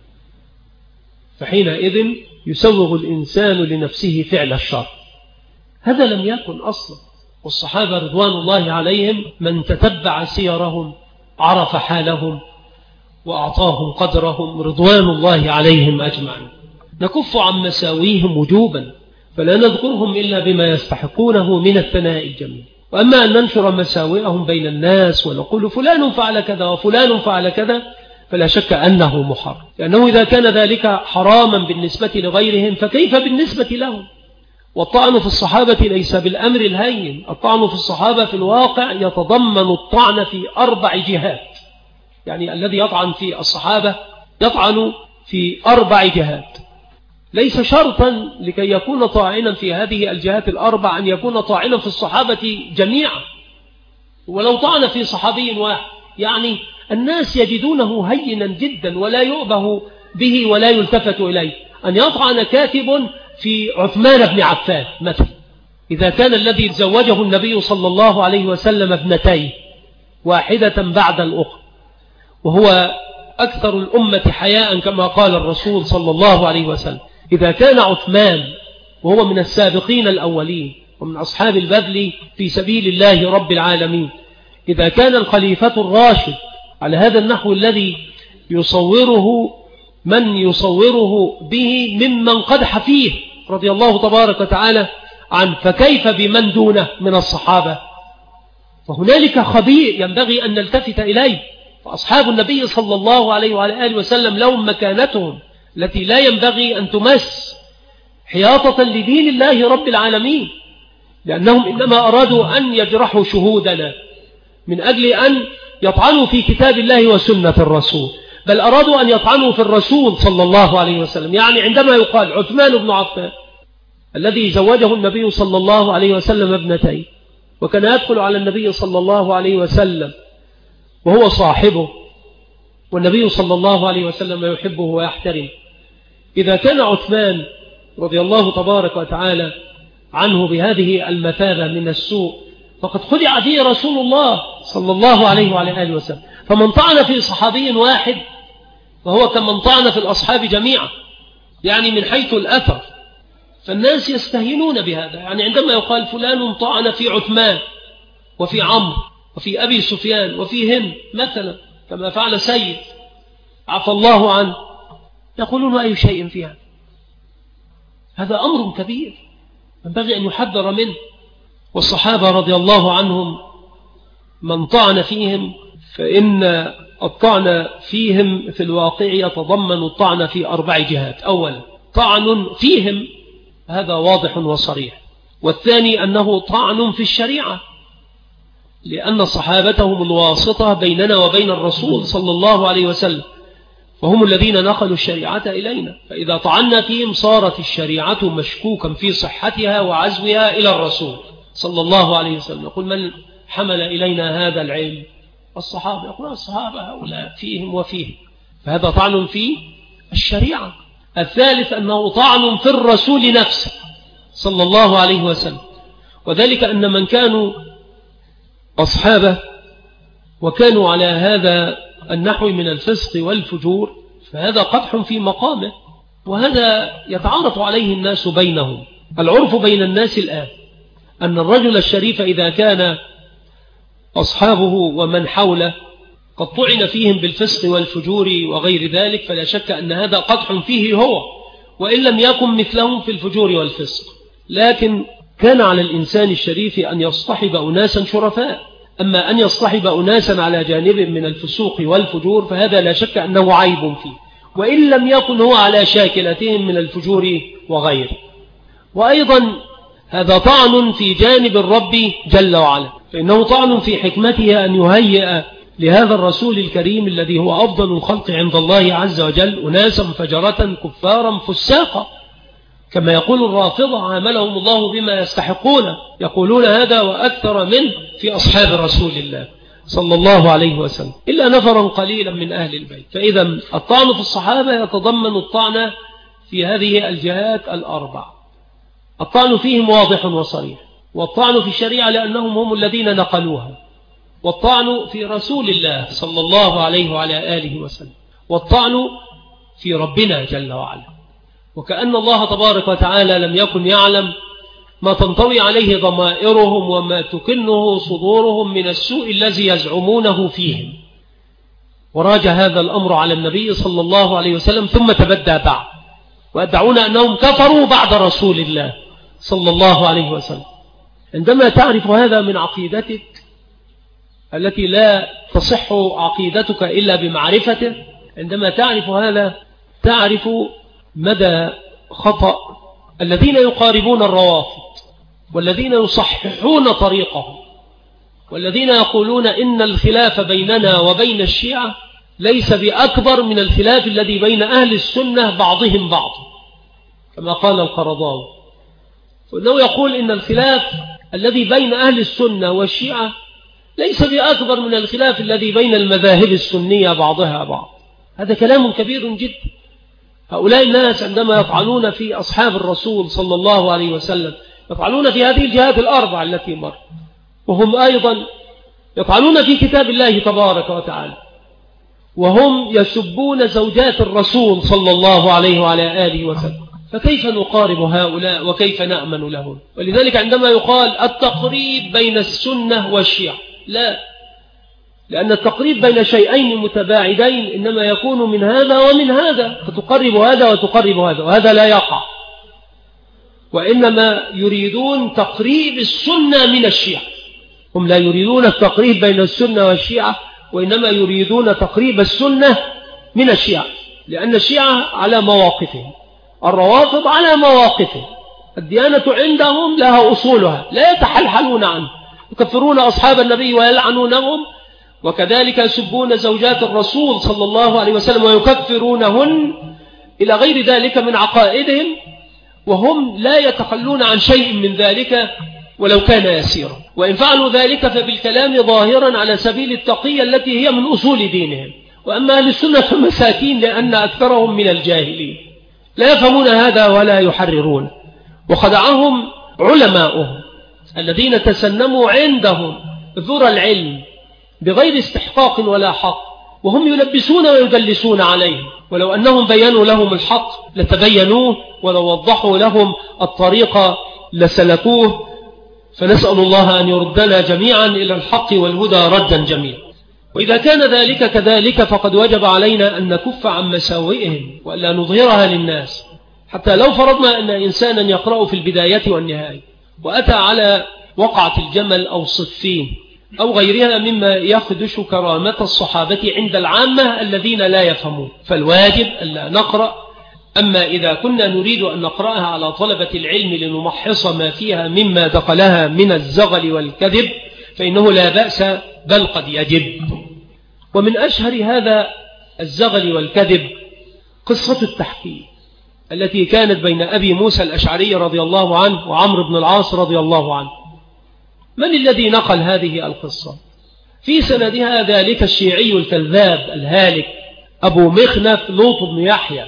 فحينئذ يسوغ الإنسان لنفسه فعل الشر. هذا لم يكن أصلا، والصحابة رضوان الله عليهم من تتبع سيرهم عرف حالهم وأعطاهم قدرهم رضوان الله عليهم أجمعين. نكف عن مساويهم وجوبا، فلا نذكرهم إلا بما يستحقونه من الثناء الجميل. وأما أن ننشر مساوئهم بين الناس ونقول فلان فعل كذا وفلان فعل كذا فلا شك أنه محرم، لأنه إذا كان ذلك حراما بالنسبة لغيرهم فكيف بالنسبة لهم؟ والطعن في الصحابة ليس بالأمر الهين، الطعن في الصحابة في الواقع يتضمن الطعن في 4 جهات، يعني الذي يطعن في الصحابة يطعن في 4 جهات، ليس شرطا لكي يكون طاعنا في هذه الجهات ال4 أن يكون طاعنا في الصحابة جميعا، ولو طعن في صحابي واحد يعني الناس يجدونه هينا جدا ولا يؤبه به ولا يلتفت إليه، أن يطعن كاتب في عثمان بن عفان مثلا، إذا كان الذي زوجه النبي صلى الله عليه وسلم ابنتين واحدة بعد الأخرى، وهو أكثر الأمة حياء كما قال الرسول صلى الله عليه وسلم، إذا كان عثمان وهو من السابقين الأولين ومن أصحاب البذل في سبيل الله رب العالمين، إذا كان الخليفة الراشد على هذا النحو الذي يصوره من يصوره به ممن قد حفيه رضي الله تبارك وتعالى عنه، فكيف بمن دونه من الصحابة؟ فهنالك خبير ينبغي أن نلتفت إليه، فأصحاب النبي صلى الله عليه وعلى آله وسلم لهم مكانتهم التي لا ينبغي أن تمس حياطة لدين الله رب العالمين، لأنهم إنما أرادوا أن يجرحوا شهودنا من أجل أن يطعنوا في كتاب الله وسنة الرسول، بل أرادوا أن يطعنوا في الرسول صلى الله عليه وسلم. يعني عندما يقال عثمان بن عفان الذي زوجه النبي صلى الله عليه وسلم ابنتين، وكان يدخل على النبي صلى الله عليه وسلم وهو صاحبه، والنبي صلى الله عليه وسلم يحبه ويحترمه، إذا كان عثمان رضي الله تبارك وتعالى عنه بهذه المثابة من السوء، فقد خدع فيه رسول الله صلى الله عليه وعلى آله وسلم. فمن طعن في صحابي واحد فهو كمن طعن في الأصحاب جميعا، يعني من حيث الأثر. فالناس يستهينون بهذا، يعني عندما يقال فلان طعن في عثمان وفي عمرو وفي أبي سفيان وفي هند مثلا، كما فعل سيد عفى الله عنه، يقولون أي شيء فيها؟ هذا أمر كبير ينبغي أن يحذر منه. والصحابة رضي الله عنهم من طعن فيهم فإن الطعن فيهم في الواقع يتضمن الطعن في 4 جهات. أولا طعن فيهم، هذا واضح وصريح. والثاني أنه طعن في الشريعة، لأن صحابتهم الواسطة بيننا وبين الرسول صلى الله عليه وسلم، وهم الذين نقلوا الشريعة إلينا، فإذا طعنا فيهم صارت الشريعة مشكوكا في صحتها وعزوها إلى الرسول صلى الله عليه وسلم. يقول من حمل إلينا هذا العلم؟ الصحابة. يقول الصحابة هؤلاء فيهم وفيهم، فهذا طعن في الشريعة. الثالث أنه طعن في الرسول نفسه صلى الله عليه وسلم، وذلك أن من كانوا أصحابه وكانوا على هذا النحو من الفسق والفجور فهذا قدح في مقامه، وهذا يتعارف عليه الناس بينهم. العرف بين الناس الآن أن الرجل الشريف إذا كان أصحابه ومن حوله قد طعن فيهم بالفسق والفجور وغير ذلك، فلا شك أن هذا قدح فيه هو، وإن لم يكن مثلهم في الفجور والفسق. لكن كان على الإنسان الشريف أن يصطحب أناسا شرفاء، أما أن يصطحب أناسا على جانب من الفسوق والفجور فهذا لا شك أنه عيب فيه، وإن لم يكن هو على شاكلتهم من الفجور وغيره. وأيضا هذا طعن في جانب الرب جل وعلا، فإنه طعن في حكمته أن يهيئ لهذا الرسول الكريم الذي هو أفضل الخلق عند الله عز وجل أناسا فجرة كفارا فساقا، كما يقول الرافضة عاملهم الله بما يستحقون، يقولون هذا وأكثر منه في أصحاب رسول الله صلى الله عليه وسلم، إلا نفرا قليلا من أهل البيت. فإذا الطعن في الصحابة يتضمن الطعن في هذه الجهات 4. الطعن فيهم واضح وصريح، والطعن في الشريعة لأنهم هم الذين نقلوها، والطعن في رسول الله صلى الله عليه وعلى آله وسلم، والطعن في ربنا جل وعلا. وكأن الله تبارك وتعالى لم يكن يعلم ما تنطوي عليه ضمائرهم وما تكنه صدورهم من السوء الذي يزعمونه فيهم، وراجع هذا الأمر على النبي صلى الله عليه وسلم ثم تبدى بعد، ويدعون أنهم كفروا بعد رسول الله صلى الله عليه وسلم. عندما تعرف هذا من عقيدتك التي لا تصح عقيدتك إلا بمعرفته، عندما تعرف هذا تعرف مدى خطأ الذين يقاربون الروافض، والذين يصححون طريقهم، والذين يقولون إن الخلاف بيننا وبين الشيعة ليس بأكبر من الخلاف الذي بين أهل السنة بعضهم بعض، كما قال القرضاوي، وأنه يقول إن الخلاف الذي بين أهل السنة والشيعة ليس بأكبر من الخلاف الذي بين المذاهب السنية بعضها بعض. هذا كلام كبير جدا. هؤلاء الناس عندما يطعنون في أصحاب الرسول صلى الله عليه وسلم يطعنون في هذه الجهات 4 التي مر، وهم أيضا يطعنون في كتاب الله تبارك وتعالى، وهم يسبون زوجات الرسول صلى الله عليه وعلى آله وسلم. فكيف نقارب هؤلاء وكيف نأمن لهم؟ ولذلك عندما يقال التقريب بين السنة والشيعة، لا، لأن التقريب بين شيئين متباعدين إنما يكون من هذا ومن هذا، فتقرب هذا وتقرب هذا، وهذا لا يقع، وإنما يريدون تقريب السنة من الشيعة. هم لا يريدون التقريب بين السنة والشيعة، وإنما يريدون تقريب السنة من الشيعة، لأن الشيعة على مواقفهم، الروافض على مواقفهم، الديانة عندهم لها أصولها لا يتحلحلون عنه، يكفرون أصحاب النبي ويلعنونهم، وكذلك يسبون زوجات الرسول صلى الله عليه وسلم ويكفرونهن إلى غير ذلك من عقائدهم، وهم لا يتخلون عن شيء من ذلك ولو كان يسيرا، وإن فعلوا ذلك فبالكلام ظاهرا على سبيل التقية التي هي من أصول دينهم. وأما أهل السنة فمساكين، لأن أكثرهم من الجاهلين لا يفهمون هذا ولا يحررون، وخدعهم علماؤهم الذين تسنموا عندهم ذرى العلم بغير استحقاق ولا حق، وهم يلبسون ويدلسون عليهم، ولو أنهم بينوا لهم الحق لتبينوه، ولو وضحوا لهم الطريق لسلكوه. فنسأل الله أن يردنا جميعا إلى الحق والهدى ردا جميعا. وإذا كان ذلك كذلك فقد وجب علينا أن نكف عن مساوئهم وألا نظهرها للناس، حتى لو فرضنا أن إنسانا يقرأ في البداية والنهاية وأتى على وقعة الجمل أو صفين أو غيرها مما يخدش كرامة الصحابة عند العامة الذين لا يفهمون، فالواجب ألا نقرأ. أما إذا كنا نريد أن نقرأها على طلبة العلم لنمحص ما فيها مما دخلها من الزغل والكذب فإنه لا بأس، بل قد يجب. ومن أشهر هذا الزغل والكذب قصة التحكيم التي كانت بين أبي موسى الأشعري رضي الله عنه وعمرو بن العاص رضي الله عنه. من الذي نقل هذه القصة؟ في سندها ذلك الشيعي الكذاب الهالك أبو مخنف لوط بن يحيى.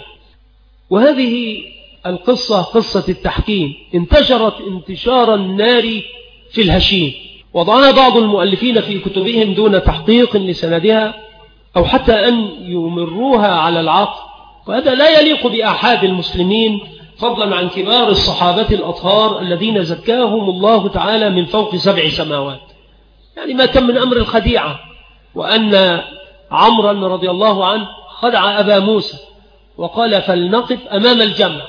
وهذه القصة قصة التحكيم انتشرت انتشار النار في الهشيم، وضعها بعض المؤلفين في كتبهم دون تحقيق لسندها أو حتى أن يمروها على العقل، وهذا لا يليق بأحد المسلمين فضلا عن كبار الصحابة الأطهار الذين زكاهم الله تعالى من فوق 7 سماوات. يعني ما كان من أمر الخديعة، وأن عمرا رضي الله عنه خدع أبا موسى وقال فلنقف أمام الجمع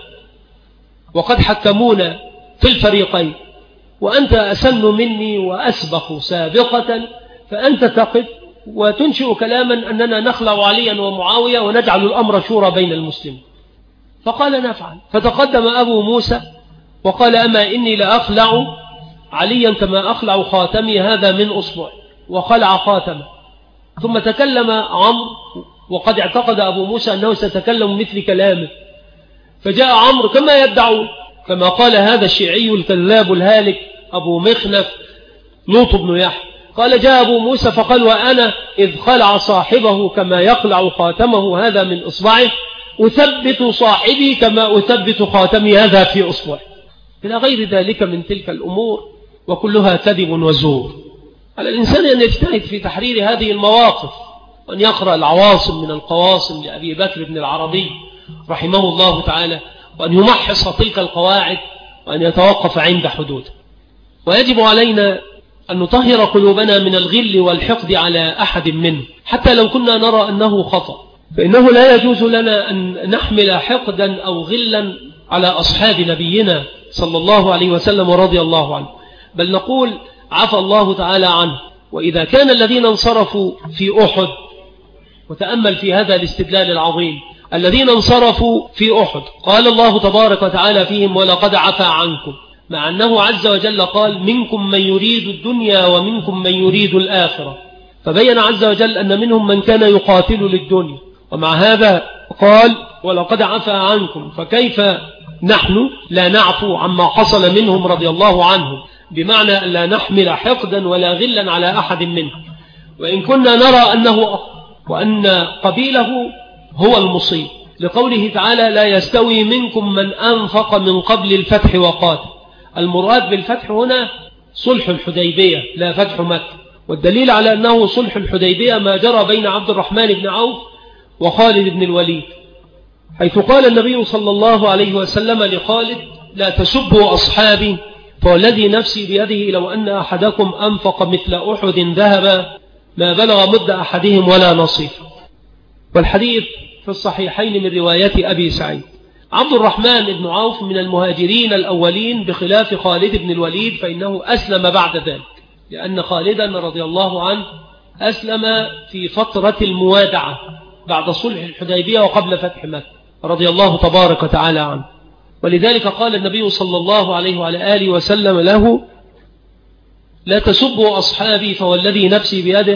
وقد حكمونا في الفريقين، وأنت أسن مني وأسبق سابقة، فأنت تقف وتنشئ كلاما أننا نخلع عليا ومعاوية ونجعل الأمر شورى بين المسلمين. فقال نفعل. فتقدم أبو موسى وقال أما إني لأخلع عليا كما أخلع خاتمي هذا من أصبع، وخلع خاتمه. ثم تكلم عمرو وقد اعتقد أبو موسى أنه سيتكلم مثل كلامه، فجاء عمرو كما يدعو، كما قال هذا الشيعي الكذاب الهالك أبو مخنف لوط بن يحيى، قال جاء أبو موسى فقال وأنا إذ خلع صاحبه كما يخلع خاتمه هذا من إصبعه أثبت صاحبي كما أثبت خاتمي هذا في إصبعه، إلى غير ذلك من تلك الأمور، وكلها كذب وزور. على الإنسان أن يجتهد في تحرير هذه المواقف، وأن يقرأ العواصم من القواصم لأبي بكر بن العربي رحمه الله تعالى، وأن يمحص تلك القواعد، وأن يتوقف عند حدود. ويجب علينا أن نطهر قلوبنا من الغل والحقد على أحد منه، حتى لو كنا نرى أنه خطأ، فإنه لا يجوز لنا أن نحمل حقدا أو غلا على أصحاب نبينا صلى الله عليه وسلم ورضي الله عنه، بل نقول عفى الله تعالى عنه. وإذا كان الذين انصرفوا في أحد، وتأمل في هذا الاستدلال العظيم، الذين انصرفوا في أحد قال الله تبارك وتعالى فيهم ولقد عفى عنكم، مع أنه عز وجل قال منكم من يريد الدنيا ومنكم من يريد الآخرة، فبين عز وجل أن منهم من كان يقاتل للدنيا، ومع هذا قال ولقد عفى عنكم، فكيف نحن لا نعفو عما حصل منهم رضي الله عنهم، بمعنى أن لا نحمل حقدا ولا غلا على أحد منهم، وإن كنا نرى أنه وأن قبيله هو المصيب، لقوله تعالى لا يستوي منكم من أنفق من قبل الفتح وقاتل. المراد بالفتح هنا صلح الحديبية لا فتح مكة، والدليل على أنه صلح الحديبية ما جرى بين عبد الرحمن بن عوف وخالد بن الوليد، حيث قال النبي صلى الله عليه وسلم لخالد لا تسبوا أصحابي فوالذي نفسي بيده لو أن أحدكم أنفق مثل أحد ذهبا ما بلغ مد أحدهم ولا نصيف. والحديث في الصحيحين من رواية أبي سعيد. عبد الرحمن بن عوف من المهاجرين الأولين بخلاف خالد بن الوليد، فإنه أسلم بعد ذلك، لأن خالدا رضي الله عنه أسلم في فترة الموادعة بعد صلح الحديبية وقبل فتح مكة رضي الله تبارك وتعالى عنه. ولذلك قال النبي صلى الله عليه وعلى آله وسلم له لا تسبوا أصحابي فوالذي نفسي بيده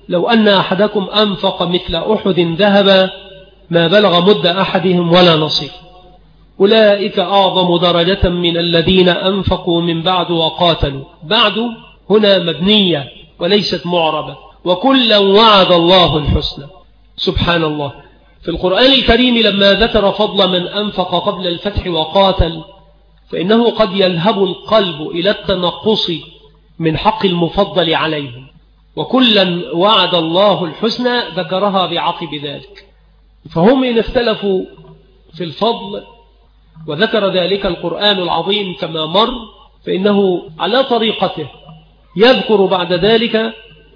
لو أن أحدكم أنفق مثل أحد ذهبا ما بلغ مد أحدهم ولا نصيف. أولئك أعظم درجة من الذين أنفقوا من بعد وقاتلوا. بعد هنا مبنية وليست معربة. وكلا وعد الله الحسنى. سبحان الله، في القرآن الكريم لما ذكر فضل من أنفق قبل الفتح وقاتل فإنه قد يلهب القلب إلى التنقص من حق المفضل عليهم. وكلا وعد الله الحسنى ذكرها بعقب ذلك. فهم إن اختلفوا في الفضل وذكر ذلك القرآن العظيم كما مر فإنه على طريقته يذكر بعد ذلك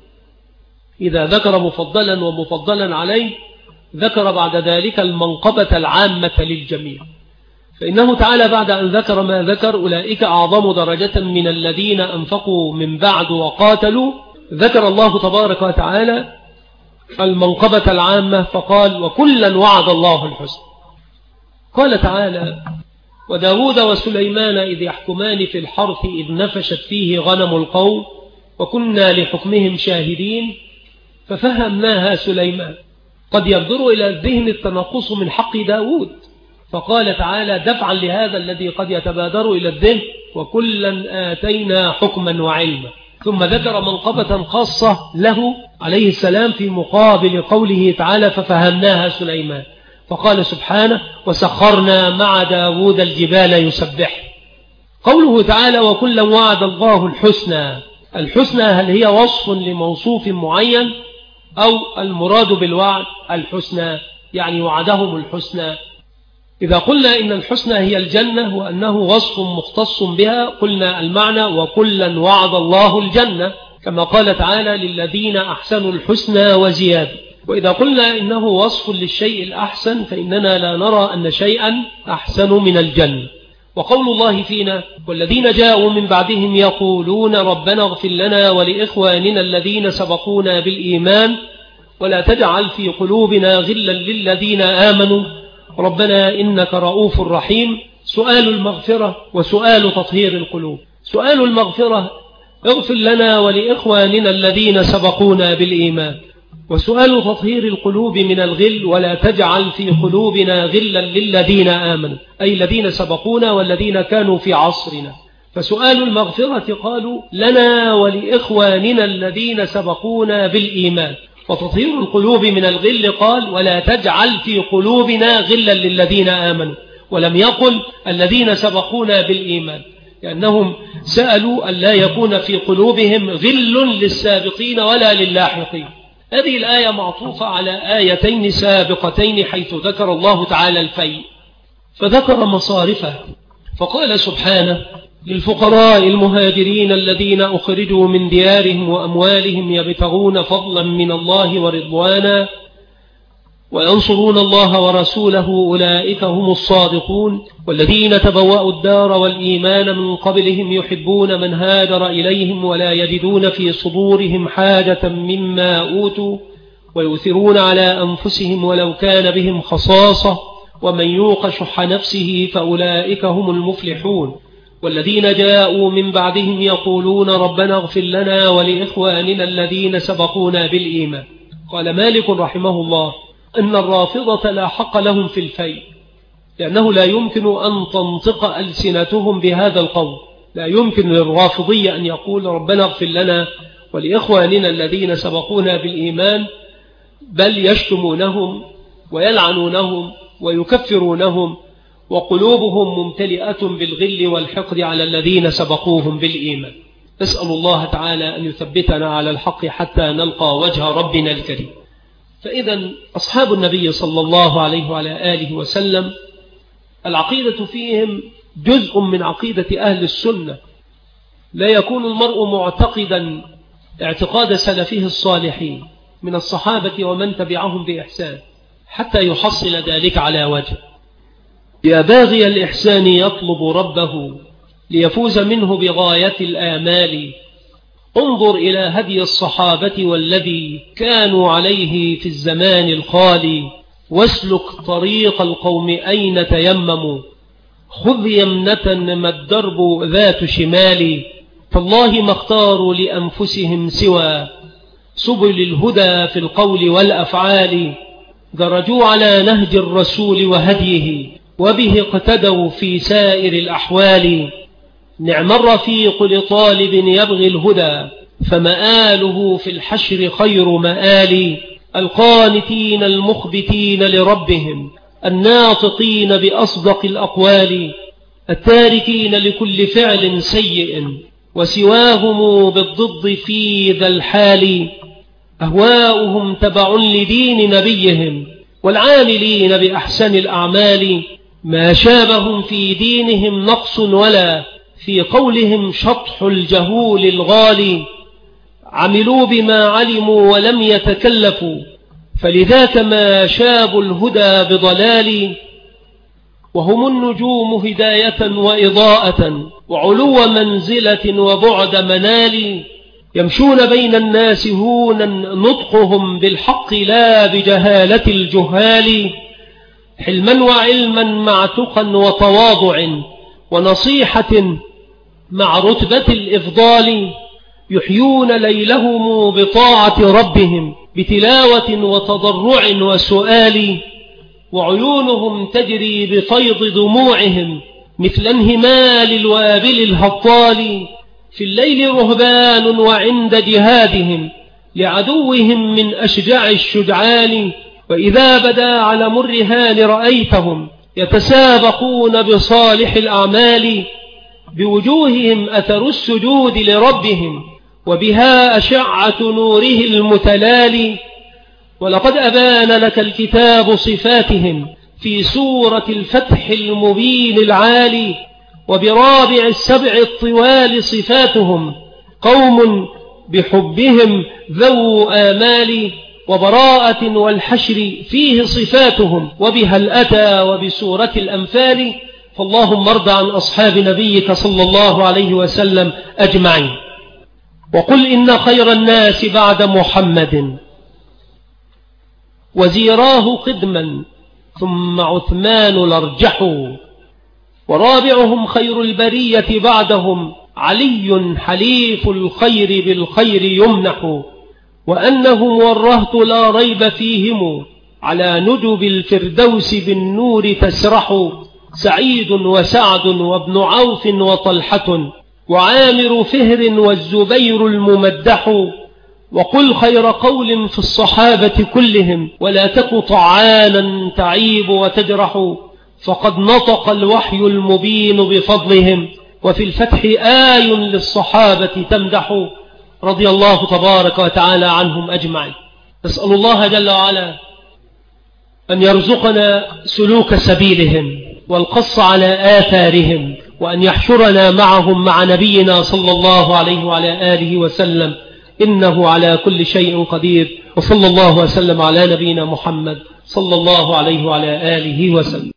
إذا ذكر مفضلا ومفضلا عليه ذكر بعد ذلك المنقبة العامة للجميع. فإنه تعالى بعد أن ذكر ما ذكر أولئك أعظم درجة من الذين أنفقوا من بعد وقاتلوا ذكر الله تبارك وتعالى المنقبة العامة فقال وكلا وعد الله الحسنى. قال تعالى وداود وسليمان إذ يحكمان في الحرث إذ نفشت فيه غنم القوم وكنا لحكمهم شاهدين ففهمناها سليمان. قد يبدر إلى الذهن التنقص من حق داود فقال تعالى دفعا لهذا الذي قد يتبادر إلى الذهن وكلا آتينا حكما وعلما. ثم ذكر منقبة خاصة له عليه السلام في مقابل قوله تعالى ففهمناها سليمان فقال سبحانه وسخرنا مع داود الجبال يسبح. قوله تعالى وكلا وعد الله الحسنى. الحسنى هل هي وصف لموصوف معين أو المراد بالوعد الحسنى يعني وعدهم الحسنى؟ إذا قلنا إن الحسنى هي الجنة وأنه وصف مختص بها قلنا المعنى وكلا وعد الله الجنة كما قال تعالى للذين أحسنوا الحسنى وزيادة. وإذا قلنا إنه وصف للشيء الأحسن فإننا لا نرى أن شيئا أحسن من الجنة. وقول الله فينا والذين جاءوا من بعدهم يقولون ربنا اغفر لنا ولإخواننا الذين سبقونا بالإيمان ولا تجعل في قلوبنا غلا للذين آمنوا ربنا إنك رؤوف رحيم. سؤال المغفرة وسؤال تطهير القلوب. سؤال المغفرة اغفر لنا ولإخواننا الذين سبقونا بالإيمان، وسؤال تطهير القلوب من الغل ولا تجعل في قلوبنا غلا للذين آمنوا أي الذين سبقونا والذين كانوا في عصرنا. فسؤال المغفرة قالوا لنا ولإخواننا الذين سبقونا بالإيمان، وتطهير القلوب من الغل قال ولا تجعل في قلوبنا غلا للذين آمنوا، ولم يقل الذين سبقونا بالإيمان لأنهم سألوا أن لا يكون في قلوبهم غل للسابقين ولا للاحقين. هذه الآية معطوفة على آيتين سابقتين حيث ذكر الله تعالى الفيء فذكر مصارفه فقال سبحانه للفقراء المهاجرين الذين أخرجوا من ديارهم وأموالهم يبتغون فضلا من الله ورضوانا وينصرون الله ورسوله أولئك هم الصادقون والذين تبوأوا الدار والإيمان من قبلهم يحبون من هاجر إليهم ولا يجدون في صدورهم حاجة مما أوتوا ويؤثرون على أنفسهم ولو كان بهم خصاصة ومن يوق شح نفسه فأولئك هم المفلحون والذين جاءوا من بعدهم يقولون ربنا اغفر لنا ولإخواننا الذين سبقونا بالإيمان. قال مالك رحمه الله أن الرافضة لا حق لهم في الفيء لأنه لا يمكن أن تنطق ألسنتهم بهذا القول. لا يمكن للرافضية أن يقول ربنا اغفر لنا ولإخواننا الذين سبقونا بالإيمان، بل يشتمونهم ويلعنونهم ويكفرونهم وقلوبهم ممتلئة بالغل والحقد على الذين سبقوهم بالإيمان. نسأل الله تعالى أن يثبتنا على الحق حتى نلقى وجه ربنا الكريم. فإذا أصحاب النبي صلى الله عليه وعلى آله وسلم العقيدة فيهم جزء من عقيدة أهل السنة. لا يكون المرء معتقدا اعتقاد سلفه الصالحين من الصحابة ومن تبعهم بإحسان حتى يحصل ذلك على وجه. يا باغي الإحسان يطلب ربه ليفوز منه بغاية الآمال، انظر إلى هدي الصحابة والذي كانوا عليه في الزمان الخالي، واسلك طريق القوم أين تيمموا، خذ يمنة ما الدرب ذات شمال، فالله ما اختاروا لأنفسهم سوى سبل الهدى في القول والأفعال، درجوا على نهج الرسول وهديه، وبه اقتدوا في سائر الأحوال. نعم الرفيق لطالب يبغي الهدى، فمآله في الحشر خير مآل. القانتين المخبتين لربهم، الناطقين بأصدق الأقوال، التاركين لكل فعل سيء وسواهم بالضد في ذا الحال. أهواؤهم تبع لدين نبيهم، والعاملين بأحسن الأعمال. ما شابهم في دينهم نقص، ولا في قولهم شطح الجهول الغالي. عملوا بما علموا ولم يتكلفوا، فلذاك ما شابوا الهدى بضلال. وهم النجوم هداية وإضاءة، وعلو منزلة وبعد منال. يمشون بين الناس هونا، نطقهم بالحق لا بجهالة الجهال. حلما وعلما مع تقى وتواضع، ونصيحة مع رتبة الإفضال. يحيون ليلهم بطاعة ربهم، بتلاوة وتضرع وسؤال. وعيونهم تجري بفيض دموعهم، مثل انهمال الوابل الهطال. في الليل رهبان وعند جهادهم، لعدوهم من أشجع الشجعان. وإذا بدا على مرهان رأيتهم، يتسابقون بصالح الأعمال. بوجوههم أثر السجود لربهم، وبها أشعة نوره المتلال. ولقد أبان لك الكتاب صفاتهم، في سورة الفتح المبين العالي. وبرابع السبع الطوال صفاتهم، قوم بحبهم ذو آمال. وبراءة والحشر فيه صفاتهم، وبها الأتى وبسورة الأنفال. فاللهم ارض عن أصحاب نبيك صلى الله عليه وسلم أجمعين. وقل إن خير الناس بعد محمد وزيراه قدما، ثم عثمان الأرجح. ورابعهم خير البرية بعدهم، علي حليف الخير بالخير يمنح. وأنهم والرهط لا ريب فيهم، على نجب الفردوس بالنور تسرح. سعيد وسعد وابن عوف وطلحة، وعامر فهر والزبير الممدح. وقل خير قول في الصحابة كلهم، ولا تك طعانا تعيب وتجرح. فقد نطق الوحي المبين بفضلهم، وفي الفتح آي للصحابة تمدح. رضي الله تبارك وتعالى عنهم أجمعين. نسأل الله جل وعلا أن يرزقنا سلوك سبيلهم والقص على آثارهم، وأن يحشرنا معهم مع نبينا صلى الله عليه وعلى آله وسلم، إنه على كل شيء قدير. وصلى الله وسلم على نبينا محمد صلى الله عليه وعلى آله وسلم.